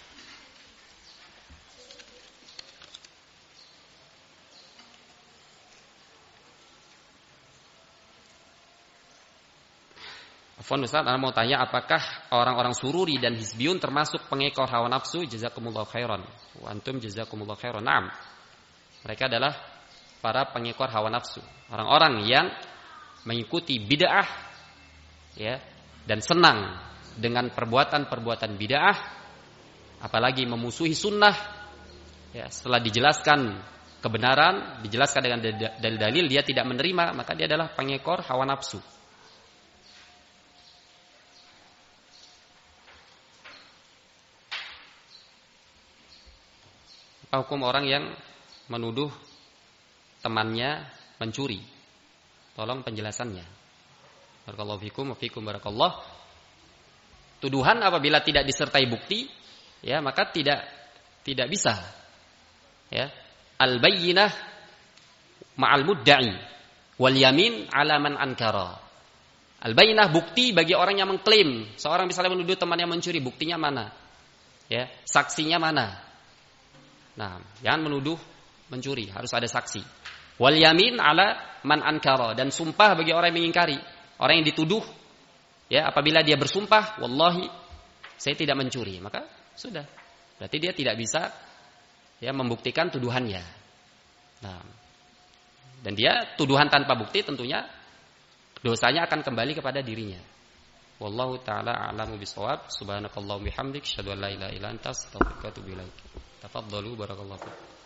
Afwan Ustaz, Anda mau tanya apakah orang-orang sururi dan hizbiyun termasuk pengekor hawa nafsu? Jazakumullah khairan. Wa antum jazakumullah khairan. Naam. Mereka adalah para pengekor hawa nafsu. Orang-orang yang mengikuti bid'ah, ya, dan senang dengan perbuatan-perbuatan bid'ah, apalagi memusuhi sunnah, ya, setelah dijelaskan kebenaran, dijelaskan dengan dalil-dalil, dia tidak menerima, maka dia adalah pengekor hawa nafsu. Hukum orang yang menuduh temannya mencuri? Tolong penjelasannya. Barakallahu fikum wa fikum barakallah. Tuduhan apabila tidak disertai bukti, ya, maka tidak tidak bisa. Ya. Al-bayyinah ma'al mudda'i wal yamin 'ala man ankara. Al-bayyinah bukti bagi orang yang mengklaim. Seorang misalnya menuduh temannya mencuri, buktinya mana? Ya, saksinya mana? Nah, jangan menuduh mencuri, harus ada saksi. Wal yamin 'ala man ankara, dan sumpah bagi orang yang mengingkari. Orang yang dituduh, ya, apabila dia bersumpah, wallahi saya tidak mencuri, maka sudah. Berarti dia tidak bisa, ya, membuktikan tuduhannya. Nah, dan dia tuduhan tanpa bukti, tentunya dosanya akan kembali kepada dirinya. Wallahu taala a'lamu bishawab. Subhanakallahumma bihamdik, asyhadu an la ilaha illa anta, astaghfiruka wa atubu ilaik. Tafadhalu barakallahu fiik.